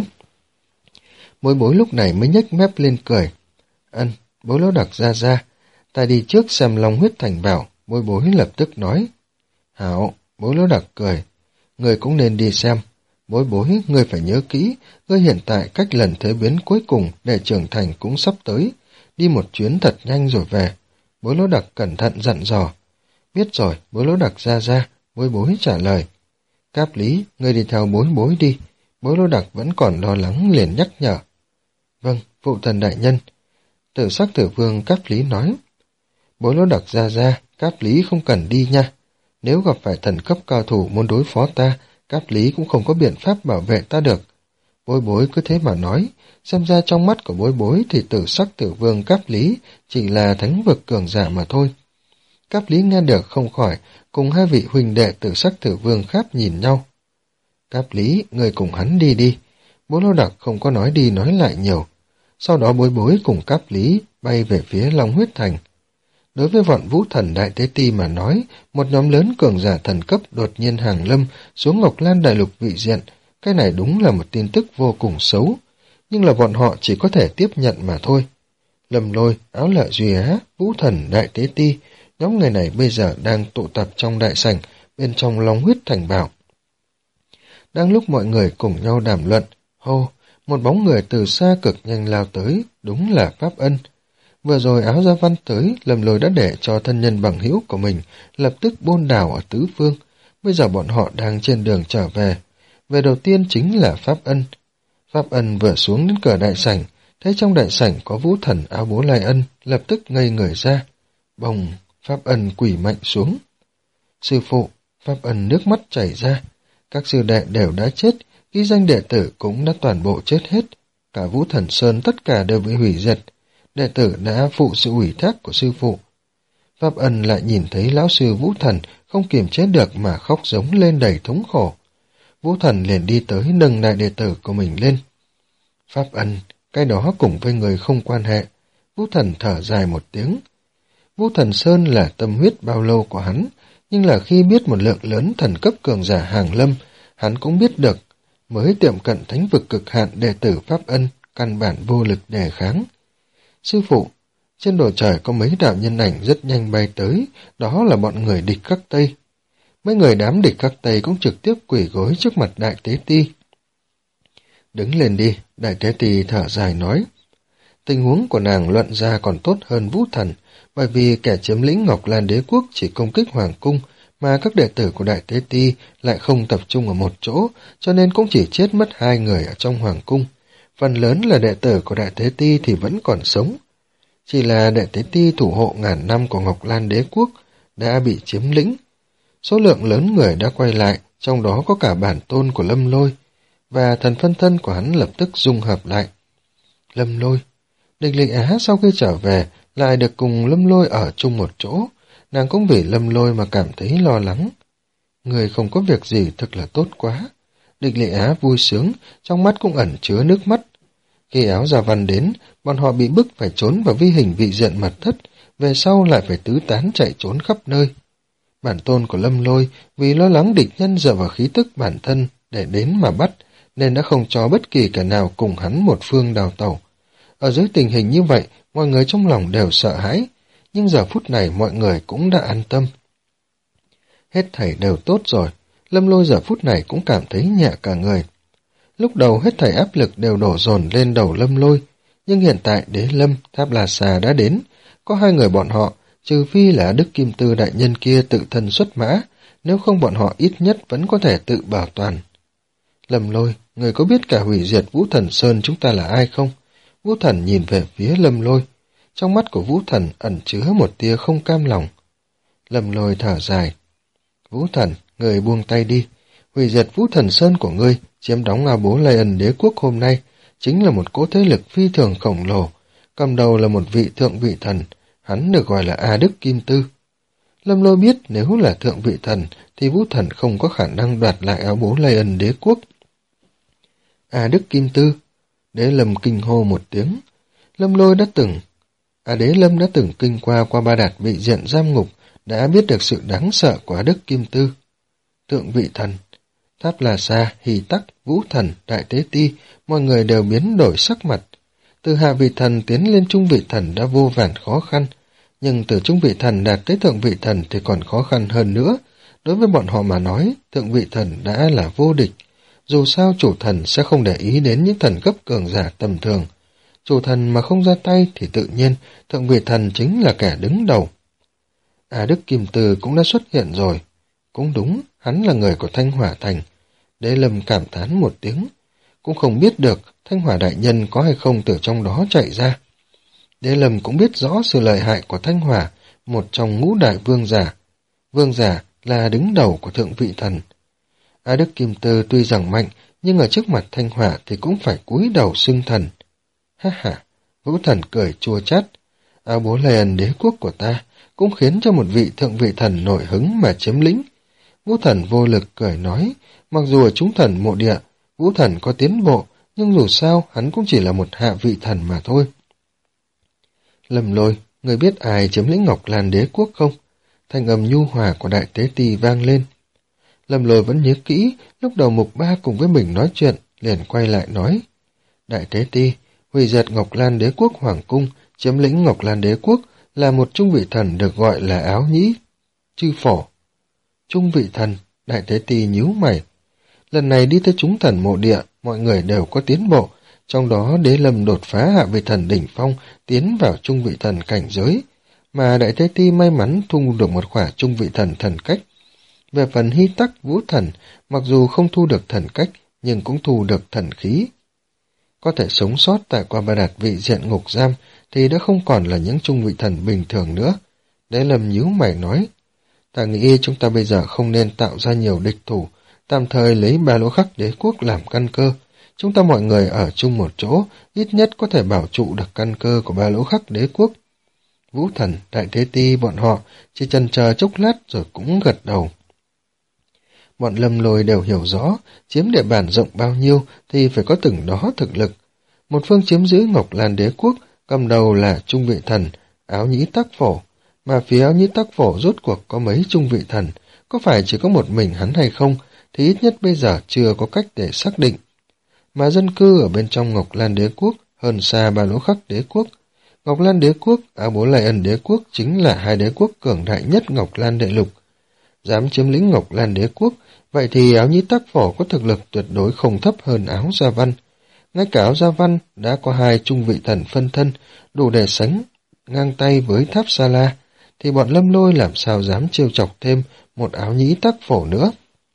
S1: Bối bối lúc này mới nhếch mép lên cười. Ân, bối lỗ đặc Gia Gia, ta đi trước xem lòng huyết thành bảo. Bối bối lập tức nói. Hảo, bối lỗ đặc cười. Ngươi cũng nên đi xem. Bối bối, ngươi phải nhớ kỹ, ngươi hiện tại cách lần thế biến cuối cùng để trưởng thành cũng sắp tới. Đi một chuyến thật nhanh rồi về. Bối lỗ đặc cẩn thận dặn dò. Biết rồi, bối lỗ đặc Gia Gia. Bối bối trả lời. Cáp Lý, ngươi đi theo bối bối đi. Bối lỗ đặc vẫn còn lo lắng liền nhắc nhở. Vâng, phụ thần đại nhân. Tử sắc tử vương Cáp Lý nói. Bối lỗ đặc Gia Gia, Cáp Lý không cần đi nha. Nếu gặp phải thần cấp cao thủ muốn đối phó ta, Cáp Lý cũng không có biện pháp bảo vệ ta được. Bối bối cứ thế mà nói, xem ra trong mắt của bối bối thì tử sắc tử vương Cáp Lý chỉ là thánh vực cường giả mà thôi. Cáp Lý nghe được không khỏi, cùng hai vị huynh đệ tử sắc tử vương khác nhìn nhau. Cáp Lý, người cùng hắn đi đi. Bố Lâu Đặc không có nói đi nói lại nhiều. Sau đó bối bối cùng Cáp Lý bay về phía Long Huyết Thành. Đối với bọn vũ thần Đại Tế Ti mà nói, một nhóm lớn cường giả thần cấp đột nhiên hàng lâm xuống Ngọc Lan Đại Lục vị diện, cái này đúng là một tin tức vô cùng xấu, nhưng là bọn họ chỉ có thể tiếp nhận mà thôi. Lâm Lôi, Áo Lợi Duy Á, vũ thần Đại Tế Ti, nhóm người này bây giờ đang tụ tập trong đại sảnh bên trong Long Huyết Thành Bảo. Đang lúc mọi người cùng nhau đàm luận, hô, một bóng người từ xa cực nhanh lao tới, đúng là Pháp Ân. Vừa rồi Áo Gia Văn tới, Lâm Lôi đã để cho thân nhân bằng hữu của mình lập tức bôn đảo ở tứ phương. Bây giờ bọn họ đang trên đường trở về. Về đầu tiên chính là Pháp Ân. Pháp Ân vừa xuống đến cửa đại sảnh, thấy trong đại sảnh có vũ thần Áo Bố Lai Ân, lập tức ngây người ra. Bồng, Pháp Ân quỳ mạnh xuống. Sư phụ, Pháp Ân nước mắt chảy ra. Các sư đệ đều đã chết, ghi danh đệ tử cũng đã toàn bộ chết hết. Cả Vũ Thần Sơn tất cả đều bị hủy diệt. Đệ tử đã phụ sự ủy thác của sư phụ. Pháp Ân lại nhìn thấy lão sư Vũ Thần không kiềm chế được mà khóc giống lên đầy thống khổ. Vũ Thần liền đi tới nâng đại đệ tử của mình lên. Pháp Ân, cái đó cùng với người không quan hệ. Vũ Thần thở dài một tiếng. Vũ Thần Sơn là tâm huyết bao lâu của hắn, nhưng là khi biết một lượng lớn thần cấp cường giả hàng lâm, hắn cũng biết được, mới tiệm cận thánh vực cực hạn đệ tử Pháp Ân, căn bản vô lực đề kháng. Sư phụ, trên bầu trời có mấy đạo nhân ảnh rất nhanh bay tới, đó là bọn người địch Khắc Tây. Mấy người đám địch Khắc Tây cũng trực tiếp quỳ gối trước mặt Đại Tế Ti. Đứng lên đi, Đại Tế Ti thở dài nói. Tình huống của nàng luận ra còn tốt hơn Vũ Thần, bởi vì kẻ chiếm lĩnh Ngọc Lan Đế Quốc chỉ công kích Hoàng Cung, mà các đệ tử của Đại Tế Ti lại không tập trung ở một chỗ, cho nên cũng chỉ chết mất hai người ở trong Hoàng Cung. Phần lớn là đệ tử của Đại Tế Ti thì vẫn còn sống. Chỉ là Đại Tế Ti thủ hộ ngàn năm của Ngọc Lan Đế Quốc đã bị chiếm lĩnh. Số lượng lớn người đã quay lại, trong đó có cả bản tôn của Lâm Lôi, và thần phân thân của hắn lập tức dung hợp lại. Lâm Lôi, Địch Lệ Á sau khi trở về lại được cùng Lâm Lôi ở chung một chỗ, nàng cũng vì Lâm Lôi mà cảm thấy lo lắng. Người không có việc gì thật là tốt quá. Địch Lệ Á vui sướng, trong mắt cũng ẩn chứa nước mắt. Khi Áo Gia Văn đến, bọn họ bị bức phải trốn vào vi hình vị diện mật thất, về sau lại phải tứ tán chạy trốn khắp nơi. Bản tôn của Lâm Lôi vì lo lắng địch nhân dựa vào khí tức bản thân để đến mà bắt, nên đã không cho bất kỳ kẻ nào cùng hắn một phương đào tẩu. Ở dưới tình hình như vậy, mọi người trong lòng đều sợ hãi, nhưng giờ phút này mọi người cũng đã an tâm. Hết thảy đều tốt rồi, Lâm Lôi giờ phút này cũng cảm thấy nhẹ cả người. Lúc đầu hết thảy áp lực đều đổ dồn lên đầu Lâm Lôi, nhưng hiện tại Đế Lâm, Tháp La Xà đã đến, có hai người bọn họ, trừ phi là Đức Kim Tư đại nhân kia tự thân xuất mã, nếu không bọn họ ít nhất vẫn có thể tự bảo toàn. Lâm Lôi, người có biết cả hủy diệt Vũ Thần Sơn chúng ta là ai không? Vũ Thần nhìn về phía Lâm Lôi, trong mắt của Vũ Thần ẩn chứa một tia không cam lòng. Lâm Lôi thở dài. Vũ Thần, người buông tay đi, hủy diệt Vũ Thần Sơn của ngươi, chiếm đóng Áo Bố Lai Ân Đế Quốc hôm nay, chính là một cỗ thế lực phi thường khổng lồ, cầm đầu là một vị thượng vị thần, hắn được gọi là A Đức Kim Tư. Lâm Lôi biết nếu là thượng vị thần, thì Vũ Thần không có khả năng đoạt lại Áo Bố Lai Ân Đế Quốc. A Đức Kim Tư, Đế Lâm kinh hô một tiếng. Lâm Lôi đã từng, A Đế Lâm đã từng kinh qua qua ba đạt vị diện giam ngục, đã biết được sự đáng sợ của A Đức Kim Tư. Thượng vị thần, Tháp La Sa, Hỷ Tắc, Vũ Thần, Đại Tế Ti, mọi người đều biến đổi sắc mặt. Từ hạ vị thần tiến lên trung vị thần đã vô vàn khó khăn, nhưng từ trung vị thần đạt tới thượng vị thần thì còn khó khăn hơn nữa. Đối với bọn họ mà nói, thượng vị thần đã là vô địch. Dù sao chủ thần sẽ không để ý đến những thần cấp cường giả tầm thường. Chủ thần mà không ra tay thì tự nhiên thượng vị thần chính là kẻ đứng đầu. À Đức Kim Tư cũng đã xuất hiện rồi. Cũng đúng, hắn là người của Thanh Hỏa Thành. Đế Lâm cảm thán một tiếng. Cũng không biết được Thanh Hỏa Đại Nhân có hay không từ trong đó chạy ra. Đế Lâm cũng biết rõ sự lợi hại của Thanh Hỏa, một trong ngũ đại vương giả. Vương giả là đứng đầu của thượng vị thần. A Đức Kim Tư tuy rằng mạnh, nhưng ở trước mặt Thanh Hỏa thì cũng phải cúi đầu xưng thần. Ha ha, Vũ Thần cười chua chát. Áo bố Lê Ân đế quốc của ta cũng khiến cho một vị thượng vị thần nổi hứng mà chiếm lĩnh. Vũ Thần vô lực cười nói, mặc dù ở chúng thần mộ địa, Vũ Thần có tiến bộ, nhưng dù sao hắn cũng chỉ là một hạ vị thần mà thôi. Lâm Lôi, người biết ai chiếm lĩnh Ngọc Lan đế quốc không? Thanh âm nhu hòa của Đại Tế Ti vang lên. Lâm Lôi vẫn nhớ kỹ, lúc đầu Mục Ba cùng với mình nói chuyện, liền quay lại nói. Đại Tế Ti, hủy diệt Ngọc Lan đế quốc hoàng cung, chiếm lĩnh Ngọc Lan đế quốc là một trung vị thần được gọi là Áo Nhĩ Chư Phổ. Trung vị thần, Đại Tế Ti nhíu mày. Lần này đi tới chúng thần mộ địa, mọi người đều có tiến bộ, trong đó Đế Lâm đột phá hạ vị thần đỉnh phong, tiến vào trung vị thần cảnh giới, mà Đại Tế Ti may mắn thu được một khỏa trung vị thần thần cách. Về phần Hy Tắc Vũ Thần, mặc dù không thu được thần cách, nhưng cũng thu được thần khí. Có thể sống sót tại qua Ba Đạt vị diện ngục giam, thì đã không còn là những trung vị thần bình thường nữa. Đế Lâm nhíu mày nói, ta nghĩ chúng ta bây giờ không nên tạo ra nhiều địch thủ, tạm thời lấy Ba Lỗ Khắc đế quốc làm căn cơ. Chúng ta mọi người ở chung một chỗ, ít nhất có thể bảo trụ được căn cơ của Ba Lỗ Khắc đế quốc. Vũ Thần, Đại Tế Ti bọn họ chỉ chần chờ chốc lát rồi cũng gật đầu. Bọn Lâm Lôi đều hiểu rõ, chiếm địa bàn rộng bao nhiêu thì phải có từng đó thực lực. Một phương chiếm giữ Ngọc Lan đế quốc, cầm đầu là trung vị thần, Áo Nhĩ Tắc Phổ, mà phía Áo Nhĩ Tắc Phổ rốt cuộc có mấy trung vị thần, có phải chỉ có một mình hắn hay không, thì ít nhất bây giờ chưa có cách để xác định. Mà dân cư ở bên trong Ngọc Lan đế quốc hơn xa Ba Lỗ Khắc đế quốc. Ngọc Lan đế quốc, Áo Bố Lê Ân đế quốc chính là hai đế quốc cường đại nhất Ngọc Lan đại lục. Dám chiếm lĩnh Ngọc Lan đế quốc, vậy thì Áo Nhĩ Tắc Phổ có thực lực tuyệt đối không thấp hơn Áo Gia Văn. Ngay cả Áo Gia Văn đã có hai trung vị thần phân thân, đủ để sánh ngang tay với Tháp Sa La, thì bọn Lâm Lôi làm sao dám trêu chọc thêm một Áo Nhĩ Tắc Phổ nữa.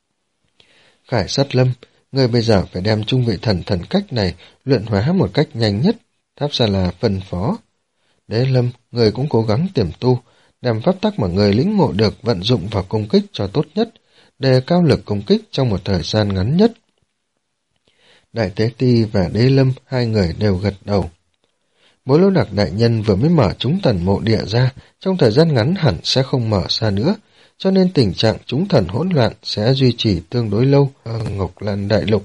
S1: Khải Sát Lâm, người bây giờ phải đem trung vị thần thần cách này luyện hóa một cách nhanh nhất, Tháp Sa La phân phó. Đế Lâm, người cũng cố gắng tiềm tu, đem pháp tắc mà người lĩnh ngộ được vận dụng vào công kích cho tốt nhất, đề cao lực công kích trong một thời gian ngắn nhất. Đại Tế Ti và Đế Lâm hai người đều gật đầu. Bố Lỗ Đặc đại nhân vừa mới mở chúng thần mộ địa ra, trong thời gian ngắn hẳn sẽ không mở ra nữa, cho nên tình trạng chúng thần hỗn loạn sẽ duy trì tương đối lâu ở Ngọc Lan đại lục.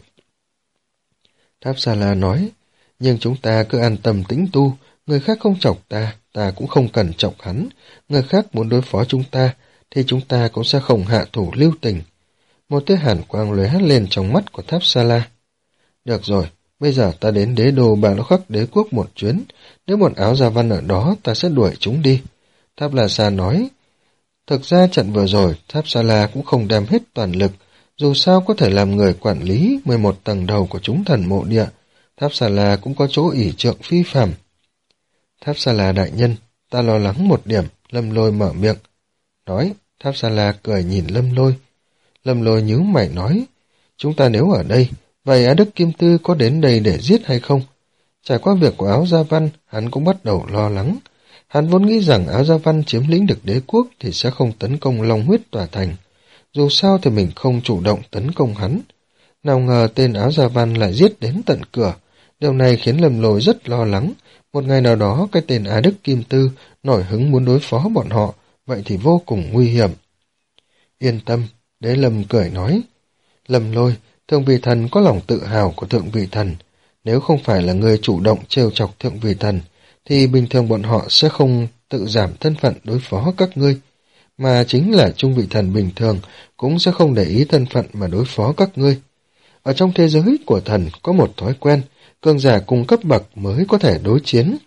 S1: Tháp Sa La nói, nhưng chúng ta cứ an tâm tĩnh tu, người khác không chọc ta, ta cũng không cần chọc hắn, người khác muốn đối phó chúng ta, thì chúng ta cũng sẽ không hạ thủ lưu tình. Một tia hàn quang lóe lên trong mắt của Tháp Sa La. Được rồi, bây giờ ta đến đế đô Ba Lỗ Khắc đế quốc một chuyến, nếu một Áo Gia Văn ở đó ta sẽ đuổi chúng đi. Tháp La Sa nói, thực ra trận vừa rồi Tháp Sa La cũng không đem hết toàn lực, dù sao có thể làm người quản lý mười một tầng đầu của chúng thần mộ địa, Tháp Sa La cũng có chỗ ỷ trượng phi phàm. Tháp Sa La đại nhân, ta lo lắng một điểm, Lâm Lôi mở miệng. Nói, Tháp Sa La cười nhìn Lâm Lôi. Lâm Lôi nhíu mày nói, chúng ta nếu ở đây, vậy Á Đức Kim Tư có đến đây để giết hay không? Trải qua việc của Áo Gia Văn, hắn cũng bắt đầu lo lắng. Hắn vốn nghĩ rằng Áo Gia Văn chiếm lĩnh được đế quốc thì sẽ không tấn công Long Huyết tòa thành. Dù sao thì mình không chủ động tấn công hắn. Nào ngờ tên Áo Gia Văn lại giết đến tận cửa. Điều này khiến Lâm Lôi rất lo lắng. Một ngày nào đó cái tên Á Đức Kim Tư nổi hứng muốn đối phó bọn họ, vậy thì vô cùng nguy hiểm. Yên tâm, Đế Lâm cười nói. Lâm Lôi, Thượng Vị Thần có lòng tự hào của Thượng Vị Thần. Nếu không phải là người chủ động trêu chọc Thượng Vị Thần, thì bình thường bọn họ sẽ không tự giảm thân phận đối phó các ngươi. Mà chính là Trung Vị Thần bình thường cũng sẽ không để ý thân phận mà đối phó các ngươi. Ở trong thế giới của thần có một thói quen, cường giả cùng cấp bậc mới có thể đối chiến.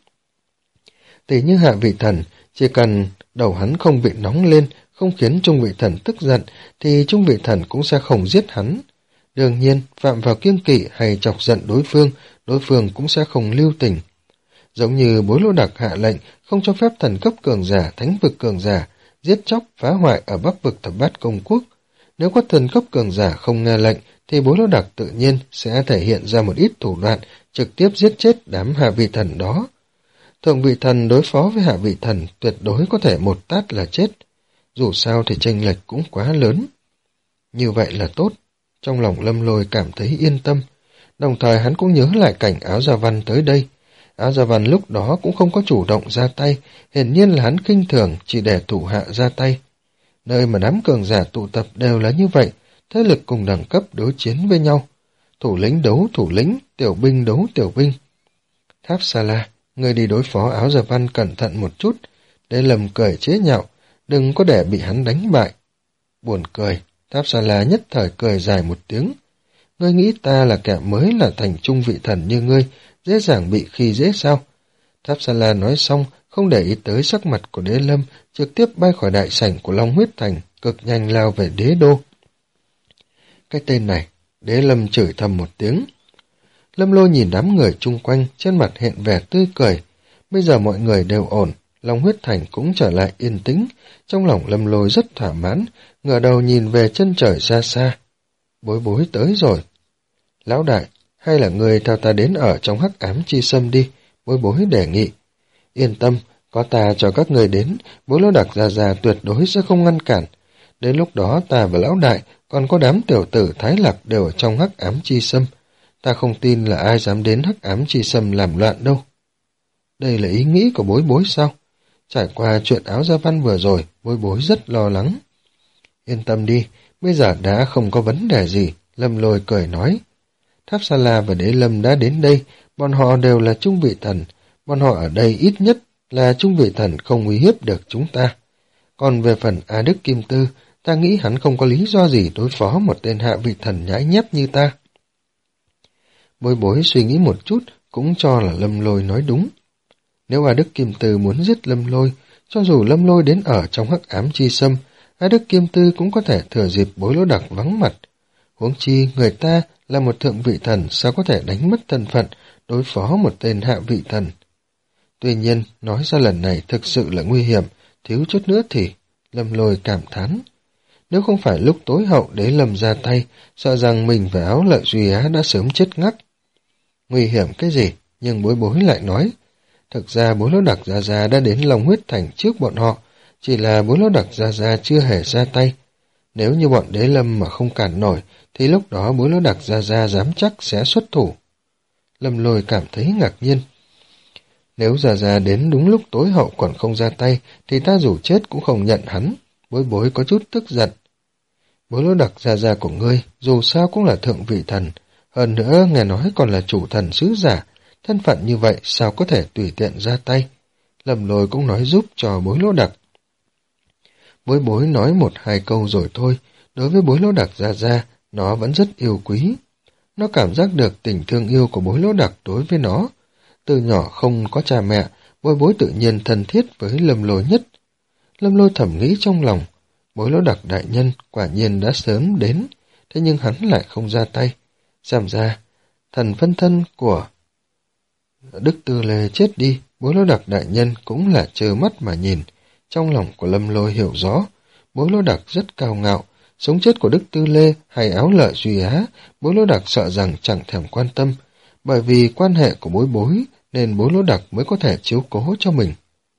S1: Tỷ như Hạ Vị Thần, chỉ cần đầu hắn không bị nóng lên, không khiến Trung Vị Thần tức giận, thì Trung Vị Thần cũng sẽ không giết hắn. Đương nhiên, phạm vào kiêng kỵ hay chọc giận đối phương, đối phương cũng sẽ không lưu tình. Giống như Bối Lỗ Đặc hạ lệnh không cho phép thần cấp cường giả, thánh vực cường giả, giết chóc, phá hoại ở Bắc vực Thập Bát Công Quốc. Nếu có thần cấp cường giả không nghe lệnh, thì Bối Lỗ Đặc tự nhiên sẽ thể hiện ra một ít thủ đoạn, trực tiếp giết chết đám Hạ Vị Thần đó. Thượng Vị Thần đối phó với Hạ Vị Thần tuyệt đối có thể một tát là chết. dù sao thì chênh lệch cũng quá lớn. Như vậy là tốt, trong lòng Lâm Lôi cảm thấy yên tâm, đồng thời hắn cũng nhớ lại cảnh Áo Gia Văn tới đây. Áo Gia Văn lúc đó cũng không có chủ động ra tay, hiển nhiên là hắn khinh thường chỉ để thủ hạ ra tay. Nơi mà đám cường giả tụ tập đều là như vậy, thế lực cùng đẳng cấp đối chiến với nhau. Thủ lĩnh đấu thủ lĩnh, tiểu binh đấu tiểu binh. Tháp Sa La, người đi đối phó Áo Gia Văn cẩn thận một chút, để lầm cười chế nhạo, đừng có để bị hắn đánh bại. Buồn cười, Tháp Sa La nhất thời cười dài một tiếng. Ngươi nghĩ ta là kẻ mới là thành trung vị thần như ngươi, dễ dàng bị khi dễ sao? Tháp Sa La nói xong, không để ý tới sắc mặt của Đế Lâm, trực tiếp bay khỏi đại sảnh của Long Huyết Thành, cực nhanh lao về đế đô. Cái tên này, Đế Lâm chửi thầm một tiếng. Lâm Lôi nhìn đám người chung quanh, trên mặt hiện vẻ tươi cười. Bây giờ mọi người đều ổn, Long Huyết Thành cũng trở lại yên tĩnh, trong lòng Lâm Lôi rất thỏa mãn, ngửa đầu nhìn về chân trời xa xa. Bối bối tới rồi. Lão đại, hay là người theo ta đến ở trong hắc ám chi sâm đi, bối bối đề nghị. Yên tâm, có ta cho các người đến, bối lão đặc già già tuyệt đối sẽ không ngăn cản. Đến lúc đó ta và lão đại, còn có đám tiểu tử Thái Lạc đều ở trong hắc ám chi sâm. Ta không tin là ai dám đến hắc ám chi sâm làm loạn đâu. Đây là ý nghĩ của bối bối sao? Trải qua chuyện Áo Gia Văn vừa rồi, bối bối rất lo lắng. Yên tâm đi, bây giờ đã không có vấn đề gì, Lâm Lôi cười nói. Tháp Sa La và Đế Lâm đã đến đây, bọn họ đều là trung vị thần, bọn họ ở đây ít nhất là trung vị thần không uy hiếp được chúng ta. Còn về phần A Đức Kim Tư, ta nghĩ hắn không có lý do gì đối phó một tên hạ vị thần nhãi nhép như ta. Bối bối suy nghĩ một chút, cũng cho là Lâm Lôi nói đúng. Nếu A Đức Kim Tư muốn giết Lâm Lôi, cho dù Lâm Lôi đến ở trong hắc ám chi sâm, A Đức Kim Tư cũng có thể thừa dịp Bối Lỗ Đặc vắng mặt. Huống chi người ta là một thượng vị thần, sao có thể đánh mất thân phận đối phó một tên hạ vị thần. Tuy nhiên, nói ra lần này thực sự là nguy hiểm, thiếu chút nữa thì Lâm Lôi cảm thán. Nếu không phải lúc tối hậu Đế Lâm ra tay, sợ rằng mình và Áo Lợi Duy Á đã sớm chết ngắt. Nguy hiểm cái gì? Nhưng bối bối lại nói. Thực ra Bối Lỗ Đặc Gia Gia đã đến Long Huyết Thành trước bọn họ, chỉ là Bối Lỗ Đặc Gia Gia chưa hề ra tay. Nếu như bọn Đế Lâm mà không cản nổi, thì lúc đó Bối Lỗ Đặc Gia Gia dám chắc sẽ xuất thủ. Lâm Lôi cảm thấy ngạc nhiên. Nếu Gia Gia đến đúng lúc tối hậu còn không ra tay, thì ta dù chết cũng không nhận hắn. Bối bối có chút tức giận. Bối Lỗ Đặc Gia Gia của ngươi, dù sao cũng là thượng vị thần, hơn nữa nghe nói còn là chủ thần sứ giả, thân phận như vậy sao có thể tùy tiện ra tay. Lâm Lôi cũng nói giúp cho Bối Lỗ Đặc. Bối bối nói một hai câu rồi thôi, đối với Bối Lỗ Đặc Gia Gia, nó vẫn rất yêu quý. Nó cảm giác được tình thương yêu của Bối Lỗ Đặc đối với nó. Từ nhỏ không có cha mẹ, bối bối tự nhiên thân thiết với Lâm Lôi nhất. Lâm Lôi thầm nghĩ trong lòng, Bối Lỗ Đặc đại nhân quả nhiên đã sớm đến, thế nhưng hắn lại không ra tay. Xem ra, thần phân thân của Đức Tư Lê chết đi, Bối Lỗ Đặc đại nhân cũng là trơ mắt mà nhìn. Trong lòng của Lâm Lôi hiểu rõ, Bối Lỗ Đặc rất cao ngạo, sống chết của Đức Tư Lê hay Áo Lợi Duy Á, Bối Lỗ Đặc sợ rằng chẳng thèm quan tâm, bởi vì quan hệ của bối bối nên Bối Lỗ Đặc mới có thể chiếu cố cho mình.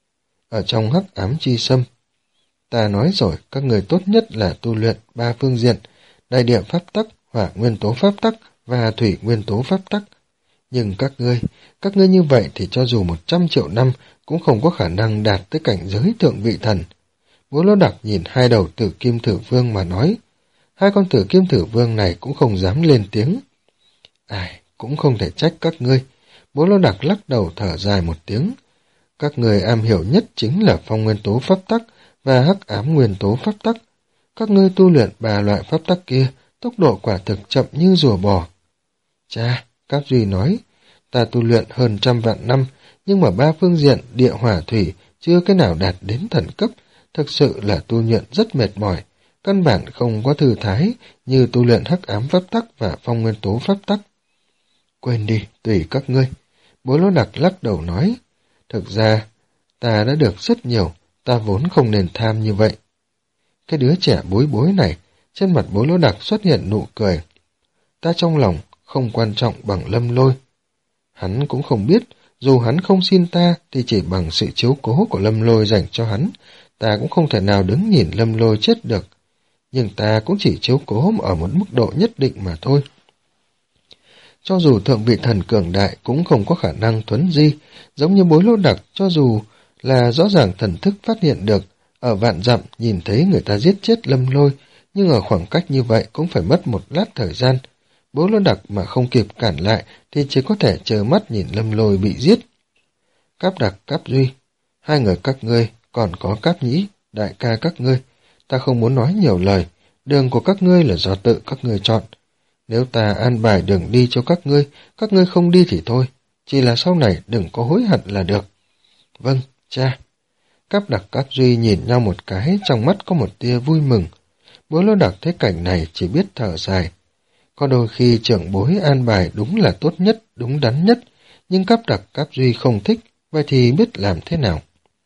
S1: Ở trong hắc ám chi sâm, ta nói rồi, các người tốt nhất là tu luyện ba phương diện, đại địa pháp tắc, hỏa nguyên tố pháp tắc và thủy nguyên tố pháp tắc. Nhưng các ngươi, các ngươi như vậy thì cho dù một trăm triệu năm cũng không có khả năng đạt tới cảnh giới thượng vị thần. Bối Lỗ Đặc nhìn hai đầu tử kim thử vương mà nói, hai con tử kim thử vương này cũng không dám lên tiếng. Ai, cũng không thể trách các ngươi. Bối Lỗ Đặc lắc đầu thở dài một tiếng. Các người am hiểu nhất chính là phong nguyên tố pháp tắc và hắc ám nguyên tố pháp tắc. Các ngươi tu luyện ba loại pháp tắc kia, tốc độ quả thực chậm như rùa bò. Cha, Cáp Duy nói, ta tu luyện hơn trăm vạn năm, nhưng mà ba phương diện địa hỏa thủy chưa cái nào đạt đến thần cấp, thực sự là tu luyện rất mệt mỏi, căn bản không có thư thái như tu luyện hắc ám pháp tắc và phong nguyên tố pháp tắc. Quên đi, tùy các ngươi. Bối Lỗ Đặc lắc đầu nói, thực ra, ta đã được rất nhiều, ta vốn không nên tham như vậy. Cái đứa trẻ bối bối này, trên mặt Bối Lỗ Đặc xuất hiện nụ cười. Ta trong lòng không quan trọng bằng Lâm Lôi. Hắn cũng không biết, dù hắn không xin ta thì chỉ bằng sự chiếu cố của Lâm Lôi dành cho hắn, ta cũng không thể nào đứng nhìn Lâm Lôi chết được, nhưng ta cũng chỉ chiếu cố ở một mức độ nhất định mà thôi. Cho dù thượng vị thần cường đại cũng không có khả năng thuấn di, giống như Bối Lô Đặc, cho dù là rõ ràng thần thức phát hiện được, ở vạn dặm nhìn thấy người ta giết chết Lâm Lôi, nhưng ở khoảng cách như vậy cũng phải mất một lát thời gian. Bối Lô Đặc mà không kịp cản lại thì chỉ có thể chờ mắt nhìn Lâm Lôi bị giết. Cáp Đặc, Cáp Duy, hai người các ngươi, còn có Cáp Nhĩ, đại ca các ngươi, ta không muốn nói nhiều lời, đường của các ngươi là do tự các ngươi chọn. Nếu ta an bài đường đi cho các ngươi, các ngươi không đi thì thôi, chỉ là sau này đừng có hối hận là được. Vâng, cha. Cáp Đặc, Cáp Duy nhìn nhau một cái, trong mắt có một tia vui mừng. Bối Lô Đặc thấy cảnh này chỉ biết thở dài. Có đôi khi trưởng bối an bài đúng là tốt nhất, đúng đắn nhất, nhưng Cáp Đặc, Cáp Duy không thích, vậy thì biết làm thế nào?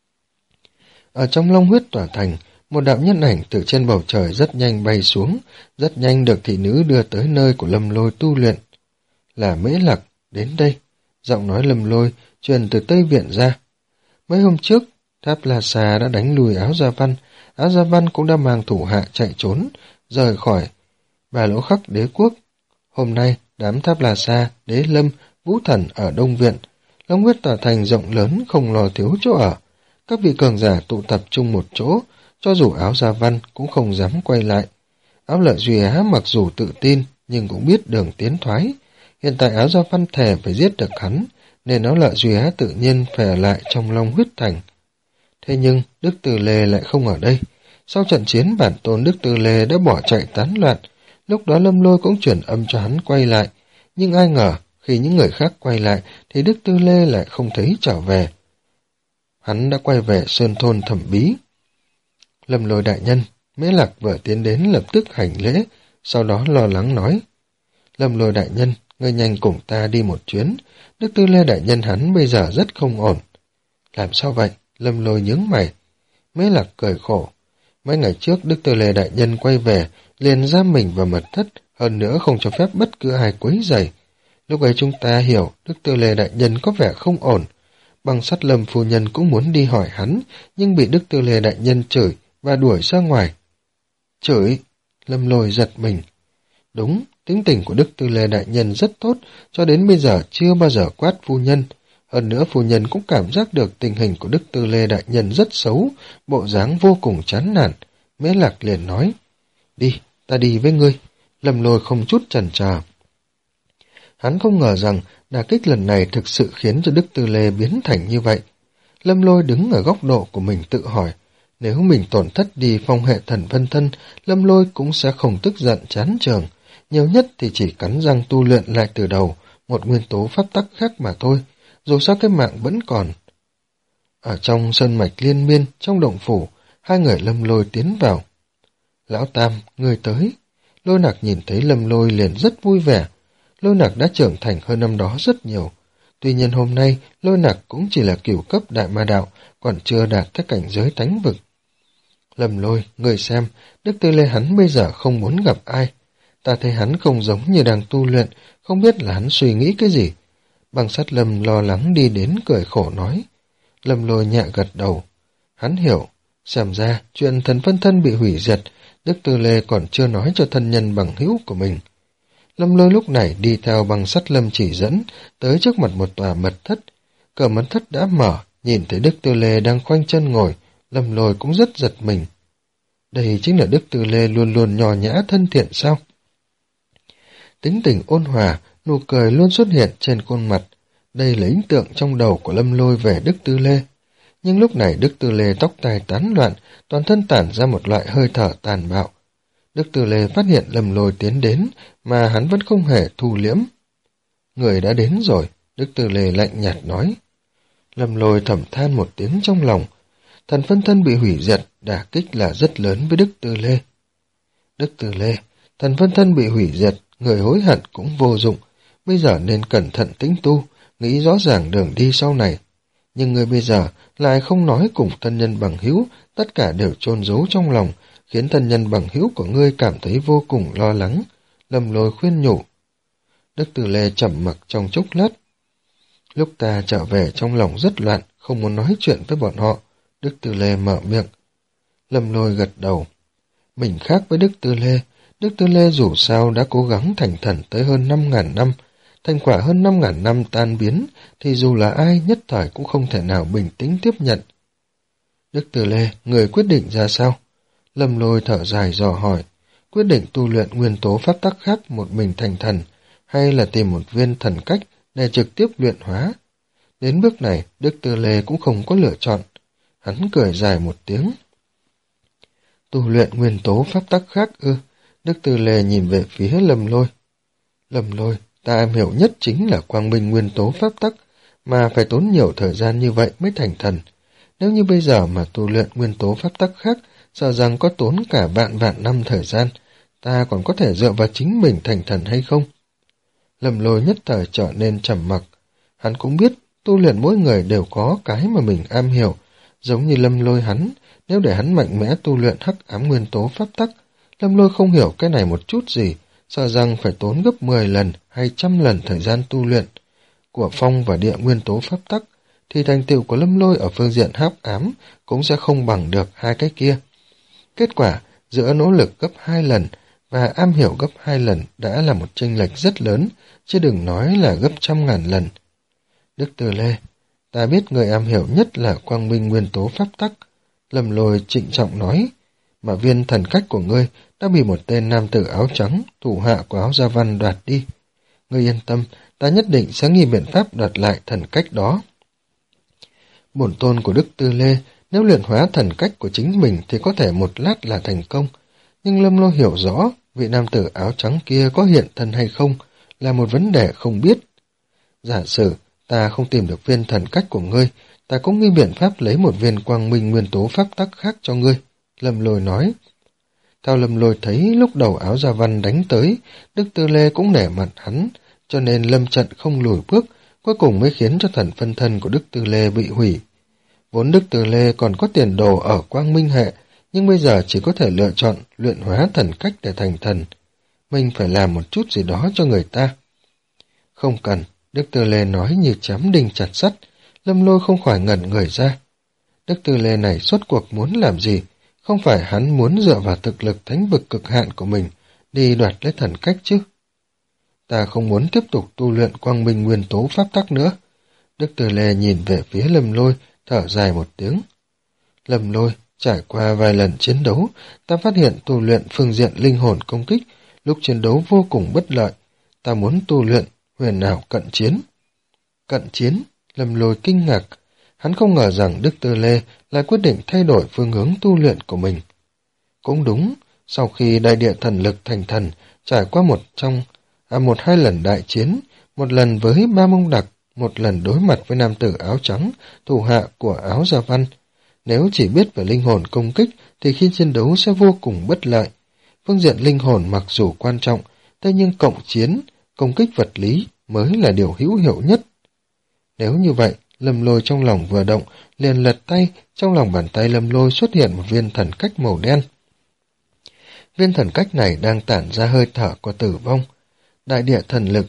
S1: Ở trong Long Huyết Tỏa Thành, một đạo nhân ảnh từ trên bầu trời rất nhanh bay xuống, rất nhanh được thị nữ đưa tới nơi của Lâm Lôi tu luyện. Là Mễ Lạc, đến đây. Giọng nói Lâm Lôi truyền từ Tây Viện ra. Mấy hôm trước, Tháp La Sa đã đánh lùi Áo Gia Văn, Áo Gia Văn cũng đã mang thủ hạ chạy trốn, rời khỏi Bà Lỗ Khắc đế quốc. Hôm nay, đám Tháp La Sa, Đế Lâm, Vũ Thần ở Đông Viện, Long Huyết Tỏa Thành rộng lớn không lo thiếu chỗ ở. Các vị cường giả tụ tập trung một chỗ, cho dù Áo Gia Văn cũng không dám quay lại. Áo Lợi Duy Á mặc dù tự tin, nhưng cũng biết đường tiến thoái. Hiện tại Áo Gia Văn thề phải giết được hắn, nên Áo Lợi Duy Á tự nhiên phải ở lại trong Long Huyết Thành. Thế nhưng, Đức Từ Lê lại không ở đây. Sau trận chiến, bản tôn Đức Từ Lê đã bỏ chạy tán loạn. Lúc đó Lâm Lôi cũng chuyển âm cho hắn quay lại. Nhưng ai ngờ, khi những người khác quay lại, thì Đức Tư Lê lại không thấy trở về. Hắn đã quay về Sơn Thôn Thẩm Bí. Lâm Lôi đại nhân, Mễ Lạc vừa tiến đến lập tức hành lễ, sau đó lo lắng nói. Lâm Lôi đại nhân, ngươi nhanh cùng ta đi một chuyến. Đức Tư Lê đại nhân hắn bây giờ rất không ổn. Làm sao vậy? Lâm Lôi nhướng mày. Mễ Lạc cười khổ. Mấy ngày trước Đức Tư Lê đại nhân quay về, liền giam mình vào mật thất, hơn nữa không cho phép bất cứ ai quấy rầy. Lúc ấy chúng ta hiểu Đức Tư Lê đại nhân có vẻ không ổn. Bằng Sắt Lâm phu nhân cũng muốn đi hỏi hắn, nhưng bị Đức Tư Lê đại nhân chửi và đuổi ra ngoài. Chửi? Lâm Lôi giật mình. Đúng, tính tình của Đức Tư Lê đại nhân rất tốt, cho đến bây giờ chưa bao giờ quát phu nhân. Hơn nữa phu nhân cũng cảm giác được tình hình của Đức Tư Lê đại nhân rất xấu, bộ dáng vô cùng chán nản. Mễ Lạc liền nói, đi, ta đi với ngươi. Lâm Lôi không chút chần chờ. Hắn không ngờ rằng đả kích lần này thực sự khiến cho Đức Tư Lê biến thành như vậy. Lâm Lôi đứng ở góc độ của mình tự hỏi, nếu mình tổn thất đi phong hệ thần phân thân, Lâm Lôi cũng sẽ không tức giận chán trường, nhiều nhất thì chỉ cắn răng tu luyện lại từ đầu, một nguyên tố pháp tắc khác mà thôi, dù sao cái mạng vẫn còn. Ở trong sơn mạch liên miên, trong động phủ, hai người Lâm Lôi tiến vào. Lão Tam, người tới. Lôi Nặc nhìn thấy Lâm Lôi liền rất vui vẻ. Lôi Nặc đã trưởng thành hơn năm đó rất nhiều. Tuy nhiên hôm nay, Lôi Nặc cũng chỉ là cửu cấp đại ma đạo, còn chưa đạt tới cảnh giới thánh vực. Lâm Lôi, người xem, Đức Tư Lê hắn bây giờ không muốn gặp ai. Ta thấy hắn không giống như đang tu luyện, không biết là hắn suy nghĩ cái gì. Bằng Sắt Lâm lo lắng đi đến cười khổ nói. Lâm Lôi nhẹ gật đầu. Hắn hiểu, xem ra chuyện thần phân thân bị hủy diệt, Đức Tư Lê còn chưa nói cho thân nhân bằng hữu của mình. Lâm Lôi lúc này đi theo Bằng Sắt Lâm chỉ dẫn, tới trước mặt một tòa mật thất. Cửa mật thất đã mở, nhìn thấy Đức Tư Lê đang khoanh chân ngồi, Lâm Lôi cũng rất giật mình. Đây chính là Đức Tư Lê luôn luôn nhỏ nhã thân thiện sao? Tính tình ôn hòa, nụ cười luôn xuất hiện trên khuôn mặt. Đây là ấn tượng trong đầu của Lâm Lôi về Đức Tư Lê. Nhưng lúc này Đức Tư Lê tóc tai tán loạn, toàn thân tản ra một loại hơi thở tàn bạo. Đức Tư Lê phát hiện Lâm Lôi tiến đến, mà hắn vẫn không hề thu liễm. Người đã đến rồi, Đức Tư Lê lạnh nhạt nói. Lâm Lôi thầm than một tiếng trong lòng. Thần phân thân bị hủy diệt, đả kích là rất lớn với Đức Tư Lê. Đức Tư Lê, thần phân thân bị hủy diệt, người hối hận cũng vô dụng. Bây giờ nên cẩn thận tĩnh tu, nghĩ rõ ràng đường đi sau này. Nhưng người bây giờ lại không nói cùng thân nhân bằng hữu, tất cả đều chôn giấu trong lòng, khiến thân nhân bằng hữu của ngươi cảm thấy vô cùng lo lắng. Lâm Lôi khuyên nhủ. Đức Tư Lê trầm mặc trong chốc lát. Lúc ta trở về trong lòng rất loạn, không muốn nói chuyện với bọn họ. Đức Tư Lê mở miệng. Lâm Lôi gật đầu. Mình khác với Đức Tư Lê. Đức Tư Lê dù sao đã cố gắng thành thần tới hơn năm ngàn năm. Thành quả hơn năm ngàn năm tan biến, thì dù là ai nhất thời cũng không thể nào bình tĩnh tiếp nhận. Đức Tư Lê, người quyết định ra sao? Lâm Lôi thở dài dò hỏi. Quyết định tu luyện nguyên tố pháp tắc khác một mình thành thần, hay là tìm một viên thần cách để trực tiếp luyện hóa? Đến bước này, Đức Tư Lê cũng không có lựa chọn. Hắn cười dài một tiếng. Tu luyện nguyên tố pháp tắc khác ư? Đức Tư Lê nhìn về phía Lâm Lôi. Lâm Lôi, ta am hiểu nhất chính là quang minh nguyên tố pháp tắc, mà phải tốn nhiều thời gian như vậy mới thành thần. Nếu như bây giờ mà tu luyện nguyên tố pháp tắc khác, sợ rằng có tốn cả vạn vạn năm thời gian, ta còn có thể dựa vào chính mình thành thần hay không? Lâm Lôi nhất thời trở nên trầm mặc. Hắn cũng biết tu luyện mỗi người đều có cái mà mình am hiểu, giống như Lâm Lôi hắn, nếu để hắn mạnh mẽ tu luyện hắc ám nguyên tố pháp tắc, Lâm Lôi không hiểu cái này một chút gì, sợ rằng phải tốn gấp mười lần hay trăm lần thời gian tu luyện của phong và địa nguyên tố pháp tắc, thì thành tựu của Lâm Lôi ở phương diện hắc ám cũng sẽ không bằng được hai cái kia. Kết quả, giữa nỗ lực gấp hai lần và am hiểu gấp hai lần đã là một chênh lệch rất lớn, chứ đừng nói là gấp trăm ngàn lần. Đức Tư Lê, ta biết người am hiểu nhất là quang minh nguyên tố pháp tắc. Lâm Lôi trịnh trọng nói, mà viên thần cách của ngươi đã bị một tên nam tử áo trắng, thủ hạ của Áo Gia Văn đoạt đi. Ngươi yên tâm, ta nhất định sẽ nghĩ biện pháp đoạt lại thần cách đó. Bổn tôn của Đức Tư Lê, nếu luyện hóa thần cách của chính mình thì có thể một lát là thành công. Nhưng Lâm Lôi hiểu rõ, vị nam tử áo trắng kia có hiện thân hay không là một vấn đề không biết. Giả sử ta không tìm được viên thần cách của ngươi, ta cũng nghĩ biện pháp lấy một viên quang minh nguyên tố pháp tắc khác cho ngươi. Lâm Lôi nói. Theo Lâm Lôi thấy lúc đầu Áo Gia Văn đánh tới, Đức Tư Lê cũng nể mặt hắn, cho nên lâm trận không lùi bước, cuối cùng mới khiến cho thần phân thân của Đức Tư Lê bị hủy. Vốn Đức Tư Lê còn có tiền đồ ở quang minh hệ, nhưng bây giờ chỉ có thể lựa chọn luyện hóa thần cách để thành thần. Mình phải làm một chút gì đó cho người ta. Không cần, Đức Tư Lê nói như chém đinh chặt sắt. Lâm Lôi không khỏi ngẩn người ra. Đức Tư Lê này suốt cuộc muốn làm gì? Không phải hắn muốn dựa vào thực lực thánh vực cực hạn của mình đi đoạt lấy thần cách chứ? Ta không muốn tiếp tục tu luyện quang minh nguyên tố pháp tắc nữa. Đức Tư Lê nhìn về phía Lâm Lôi, thở dài một tiếng. Lâm Lôi, trải qua vài lần chiến đấu, ta phát hiện tu luyện phương diện linh hồn công kích, lúc chiến đấu vô cùng bất lợi. Ta muốn tu luyện huyền ảo cận chiến. Cận chiến? Lâm Lôi kinh ngạc. Hắn không ngờ rằng Đức Tư Lê lại quyết định thay đổi phương hướng tu luyện của mình. Cũng đúng, sau khi đại địa thần lực thành thần, trải qua một trong à, một hai lần đại chiến, một lần với Ba Mông Đặc, một lần đối mặt với nam tử áo trắng, thủ hạ của Áo Gia Văn. Nếu chỉ biết về linh hồn công kích thì khi chiến đấu sẽ vô cùng bất lợi. Phương diện linh hồn mặc dù quan trọng, thế nhưng cộng chiến, công kích vật lý mới là điều hữu hiệu nhất. Nếu như vậy, Lâm Lôi trong lòng vừa động, liền lật tay, trong lòng bàn tay Lâm Lôi xuất hiện một viên thần cách màu đen. Viên thần cách này đang tản ra hơi thở của tử vong. Đại địa thần lực.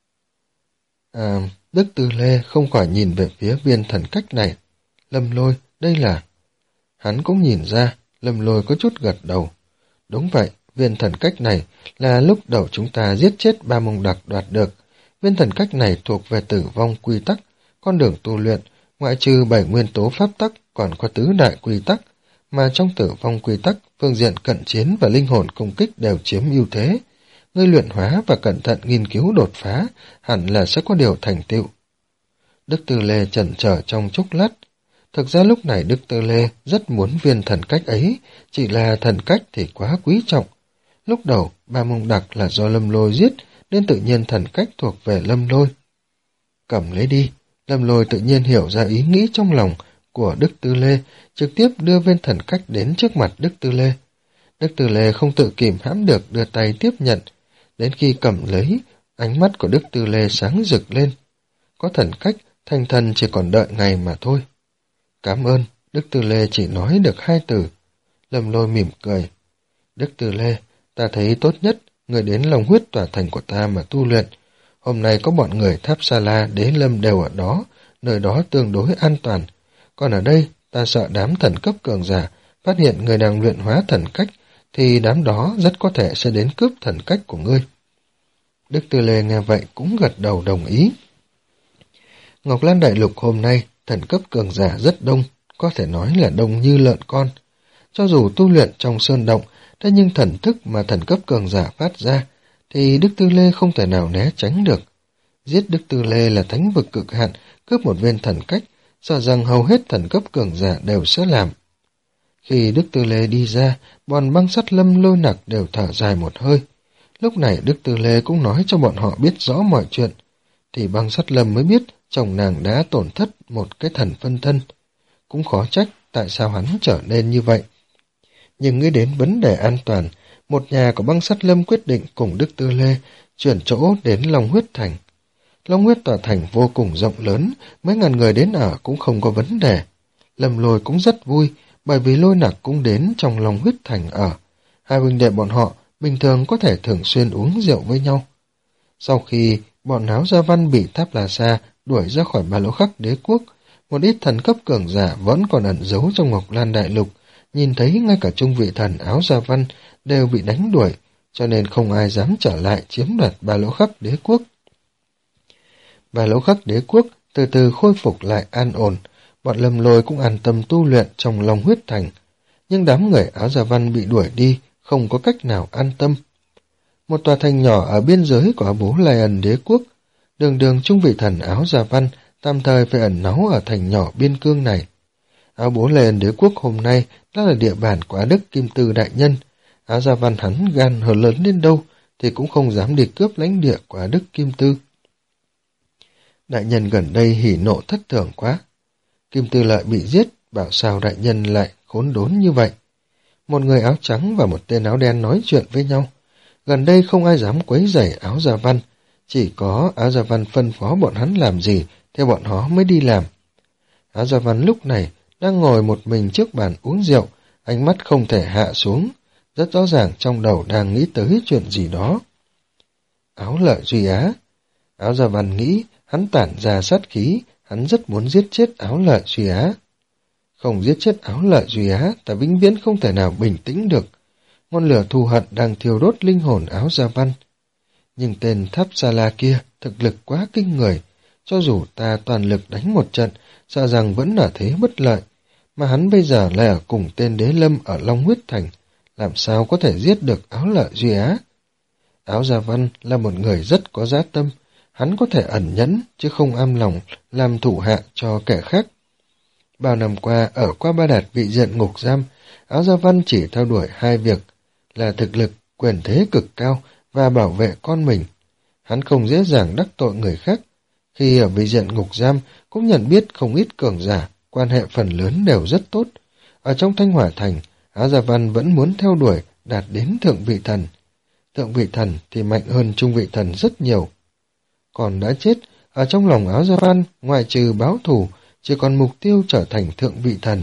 S1: À, Đức Tư Lê không khỏi nhìn về phía viên thần cách này. Lâm Lôi, đây là... Hắn cũng nhìn ra, Lâm Lôi có chút gật đầu. Đúng vậy, viên thần cách này là lúc đầu chúng ta giết chết Ba Mông Đặc đoạt được. Viên thần cách này thuộc về tử vong quy tắc, con đường tu luyện, ngoại trừ bảy nguyên tố pháp tắc còn có tứ đại quy tắc, mà trong tử vong quy tắc, phương diện cận chiến và linh hồn công kích đều chiếm ưu thế. Ngươi luyện hóa và cẩn thận nghiên cứu đột phá, hẳn là sẽ có điều thành tựu. Đức Tư Lê chần chờ trong chốc lát. Thực ra lúc này Đức Tư Lê rất muốn viên thần cách ấy, chỉ là thần cách thì quá quý trọng. Lúc đầu, Ba Mông Đặc là do Lâm Lôi giết, nên tự nhiên thần cách thuộc về Lâm Lôi. Cầm lấy đi. Lâm Lôi tự nhiên hiểu ra ý nghĩ trong lòng của Đức Tư Lê, trực tiếp đưa viên thần cách đến trước mặt Đức Tư Lê. Đức Tư Lê không tự kìm hãm được đưa tay tiếp nhận. Đến khi cầm lấy, ánh mắt của Đức Tư Lê sáng rực lên. Có thần cách, thành thần chỉ còn đợi ngày mà thôi. Cảm ơn, Đức Tư Lê chỉ nói được hai từ. Lâm Lôi mỉm cười. Đức Tư Lê, ta thấy tốt nhất, người đến lòng huyết tỏa thành của ta mà tu luyện. Hôm nay có bọn người Tháp Sa La, Đế Lâm đều ở đó, nơi đó tương đối an toàn. Còn ở đây, ta sợ đám thần cấp cường giả, phát hiện người đang luyện hóa thần cách, thì đám đó rất có thể sẽ đến cướp thần cách của ngươi. Đức Tư Lê nghe vậy cũng gật đầu đồng ý. Ngọc Lan Đại Lục hôm nay, thần cấp cường giả rất đông, có thể nói là đông như lợn con. Cho dù tu luyện trong sơn động, thế nhưng thần thức mà thần cấp cường giả phát ra, thì Đức Tư Lê không thể nào né tránh được. Giết Đức Tư Lê là thánh vực cực hạn, cướp một viên thần cách, sợ rằng hầu hết thần cấp cường giả đều sẽ làm. Khi Đức Tư Lê đi ra, bọn Băng Sắt Lâm Lôi Nặc đều thở dài một hơi. Lúc này Đức Tư Lê cũng nói cho bọn họ biết rõ mọi chuyện, thì Băng Sắt Lâm mới biết chồng nàng đã tổn thất một cái thần phân thân. Cũng khó trách tại sao hắn trở nên như vậy. Nhưng nghĩ đến vấn đề an toàn, một nhà của Băng Sắt Lâm quyết định cùng Đức Tư Lê chuyển chỗ đến Long Huyết Thành. Long Huyết tòa thành vô cùng rộng lớn, mấy ngàn người đến ở cũng không có vấn đề. Lâm Lôi cũng rất vui, bởi vì Lôi Nặc cũng đến trong Long Huyết Thành ở. Hai huynh đệ bọn họ bình thường có thể thường xuyên uống rượu với nhau. Sau khi bọn Áo Gia Văn bị Tháp La Sa đuổi ra khỏi Ba Lỗ Khắc Đế quốc, một ít thần cấp cường giả vẫn còn ẩn giấu trong Ngọc Lan Đại Lục, nhìn thấy ngay cả trung vị thần Áo Gia Văn đều bị đánh đuổi, cho nên không ai dám trở lại chiếm đoạt Ba Lỗ Khắc Đế quốc. Ba Lỗ Khắc Đế quốc từ từ khôi phục lại an ổn, bọn Lâm Lôi cũng an tâm tu luyện trong Long Huyết Thành, nhưng đám người Áo Gia Văn bị đuổi đi, không có cách nào an tâm. Một tòa thành nhỏ ở biên giới của Bố Lai Ẩn Đế quốc, đường đường trung vị thần Áo Gia Văn tạm thời phải ẩn náu ở thành nhỏ biên cương này. Áo Bố Lai Ẩn Đế quốc hôm nay đã là địa bàn của Á Đức Kim Tư đại nhân. Áo Gia Văn hắn gan hở lớn đến đâu thì cũng không dám đi cướp lãnh địa của Á Đức Kim Tư. Đại nhân gần đây hỉ nộ thất thường quá. Kim Tư Lợi bị giết, bảo sao đại nhân lại khốn đốn như vậy. Một người áo trắng và một tên áo đen nói chuyện với nhau. Gần đây không ai dám quấy rầy Áo Gia Văn, chỉ có Áo Gia Văn phân phó bọn hắn làm gì thì bọn họ mới đi làm. Áo Gia Văn lúc này đang ngồi một mình trước bàn uống rượu, ánh mắt không thể hạ xuống, rất rõ ràng trong đầu đang nghĩ tới chuyện gì đó. Áo Lợi Duy Á. Áo Gia Văn nghĩ hắn tản ra sát khí, hắn rất muốn giết chết Áo Lợi Duy Á. Không giết chết Áo Lợi Duy Á, ta vĩnh viễn không thể nào bình tĩnh được. Ngọn lửa thù hận đang thiêu đốt linh hồn Áo Gia Văn. Nhưng tên Tháp Sa La kia thực lực quá kinh người, cho dù ta toàn lực đánh một trận, sợ rằng vẫn ở thế bất lợi, mà hắn bây giờ lại ở cùng tên Đế Lâm ở Long Huyết Thành, làm sao có thể giết được Áo Lợi Duy Á. Áo Gia Văn là một người rất có dã tâm, hắn có thể ẩn nhẫn chứ không am lòng làm thủ hạ cho kẻ khác. Bao năm qua ở Qua Ba Đạt vị diện ngục giam, Áo Gia Văn chỉ theo đuổi hai việc là thực lực, quyền thế cực cao và bảo vệ con mình. Hắn không dễ dàng đắc tội người khác. Khi ở vị diện ngục giam cũng nhận biết không ít cường giả, quan hệ phần lớn đều rất tốt. Ở trong Thanh Hỏa Thành, Áo Gia Văn vẫn muốn theo đuổi đạt đến thượng vị thần. Thượng vị thần thì mạnh hơn trung vị thần rất nhiều. Còn đã chết, ở trong lòng Áo Gia Văn, ngoại trừ báo thù, chỉ còn mục tiêu trở thành thượng vị thần.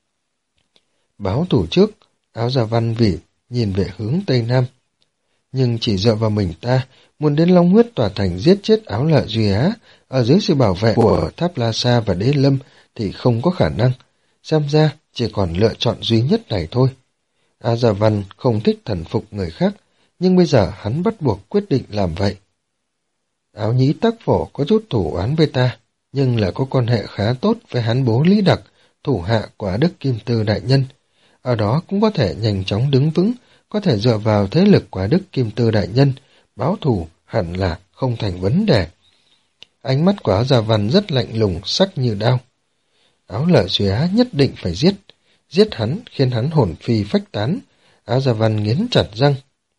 S1: Báo thù trước, Áo Gia Văn vì nhìn về hướng Tây Nam. Nhưng chỉ dựa vào mình ta, muốn đến Long Huyết tòa thành giết chết Áo Lợi Duy Á, ở dưới sự bảo vệ của Tháp La Sa và Đế Lâm thì không có khả năng. Xem ra chỉ còn lựa chọn duy nhất này thôi. Áo Gia Văn không thích thần phục người khác, nhưng bây giờ hắn bắt buộc quyết định làm vậy. Áo Nhĩ Tác Phổ có chút thủ oán với ta, nhưng lại có quan hệ khá tốt với hắn bố Lý Đặc, thủ hạ của Đức Kim Tư đại nhân. Ở đó cũng có thể nhanh chóng đứng vững, có thể dựa vào thế lực của Đức Kim Tư đại nhân, báo thù hẳn là không thành vấn đề. Ánh mắt của Áo Gia Văn rất lạnh lùng, sắc như đao. Áo Lợi Duy Á nhất định phải giết, giết hắn khiến hắn hồn phi phách tán. Áo Gia Văn nghiến chặt răng.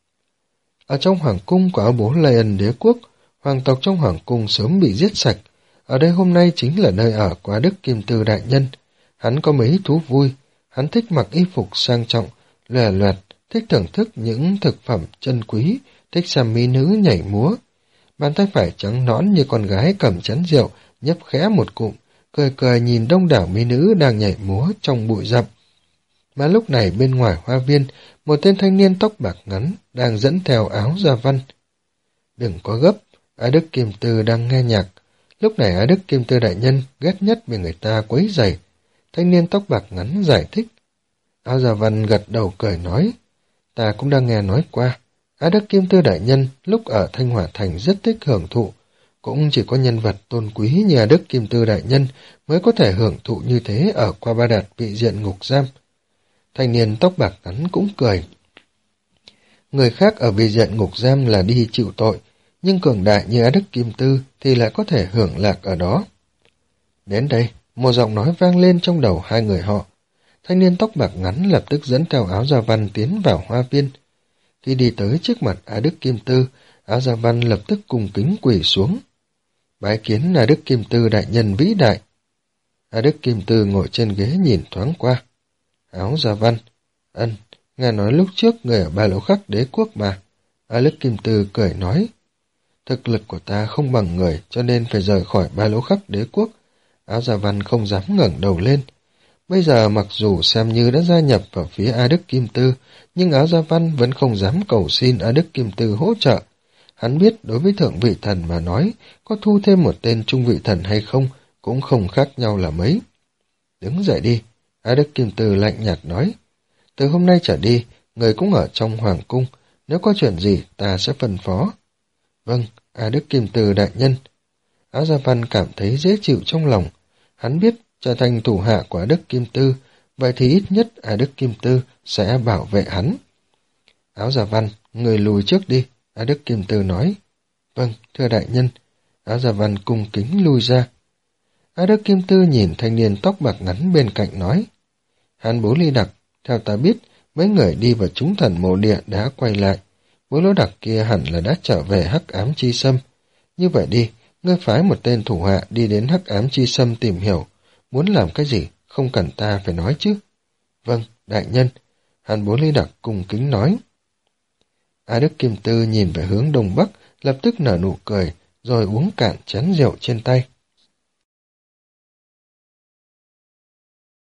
S1: Ở trong hoàng cung của Áo Bố Lai Ân Đế quốc, hoàng tộc trong hoàng cung sớm bị giết sạch. Ở đây hôm nay chính là nơi ở của Đức Kim Tư đại nhân. Hắn có mấy thú vui, hắn thích mặc y phục sang trọng, lòe loẹt, thích thưởng thức những thực phẩm chân quý, thích xem mỹ nữ nhảy múa. Bàn tay phải trắng nõn như con gái cầm chén rượu, nhấp khẽ một cụm, cười cười nhìn đông đảo mỹ nữ đang nhảy múa trong bụi rậm. Mà lúc này bên ngoài hoa viên, một tên thanh niên tóc bạc ngắn đang dẫn theo Áo Gia Văn. Đừng có gấp, Á Đức Kim Tư đang nghe nhạc. Lúc này Á Đức Kim Tư đại nhân ghét nhất bị người ta quấy rầy. Thanh niên tóc bạc ngắn giải thích. Áo Gia Văn gật đầu cười nói, ta cũng đang nghe nói qua, Á Đức Kim Tư đại nhân lúc ở Thanh Hỏa Thành rất thích hưởng thụ, cũng chỉ có nhân vật tôn quý như Á Đức Kim Tư đại nhân mới có thể hưởng thụ như thế ở Qua Ba Đạt vị diện ngục giam. Thanh niên tóc bạc ngắn cũng cười. Người khác ở vị diện ngục giam là đi chịu tội, nhưng cường đại như Á Đức Kim Tư thì lại có thể hưởng lạc ở đó. Đến đây, một giọng nói vang lên trong đầu hai người họ. Thanh niên tóc bạc ngắn lập tức dẫn theo Áo Gia Văn tiến vào hoa viên. Khi đi tới trước mặt Á Đức Kim Tư, Áo Gia Văn lập tức cung kính quỳ xuống. Bái kiến Á Đức Kim Tư đại nhân vĩ đại. Á Đức Kim Tư ngồi trên ghế nhìn thoáng qua. Áo Gia Văn, ân, nghe nói lúc trước người ở Ba Lỗ Khắc đế quốc mà. Á Đức Kim Tư cười nói, thực lực của ta không bằng người cho nên phải rời khỏi Ba Lỗ Khắc đế quốc. Áo Gia Văn không dám ngẩng đầu lên. Bây giờ mặc dù xem như đã gia nhập vào phía Á Đức Kim Tư, nhưng Áo Gia Văn vẫn không dám cầu xin Á Đức Kim Tư hỗ trợ. Hắn biết đối với thượng vị thần mà nói, có thu thêm một tên trung vị thần hay không cũng không khác nhau là mấy. Đứng dậy đi, Á Đức Kim Tư lạnh nhạt nói. Từ hôm nay trở đi, người cũng ở trong hoàng cung, nếu có chuyện gì ta sẽ phân phó. Vâng, Á Đức Kim Tư đại nhân. Áo Gia Văn cảm thấy dễ chịu trong lòng. Hắn biết trở thành thủ hạ của Á Đức Kim Tư, vậy thì ít nhất Á Đức Kim Tư sẽ bảo vệ hắn. Áo Gia Văn, người lùi trước đi, Á Đức Kim Tư nói. Vâng, thưa đại nhân. Áo Gia Văn cung kính lui ra. Á Đức Kim Tư nhìn thanh niên tóc bạc ngắn bên cạnh nói. Hàn Bố Ly Đặc, theo ta biết, mấy người đi vào chúng thần mộ địa đã quay lại. Bố Lỗ Đặc kia hẳn là đã trở về Hắc Ám Chi Sâm. Như vậy đi, ngươi phái một tên thủ hạ đi đến Hắc Ám Chi Sâm tìm hiểu. Muốn làm cái gì, không cần ta phải nói chứ. Vâng, đại nhân. Hàn Bố Ly Đặc cung kính nói. Á Đức Kim Tư nhìn về hướng đông bắc, lập tức nở nụ cười, rồi uống cạn chén rượu trên tay.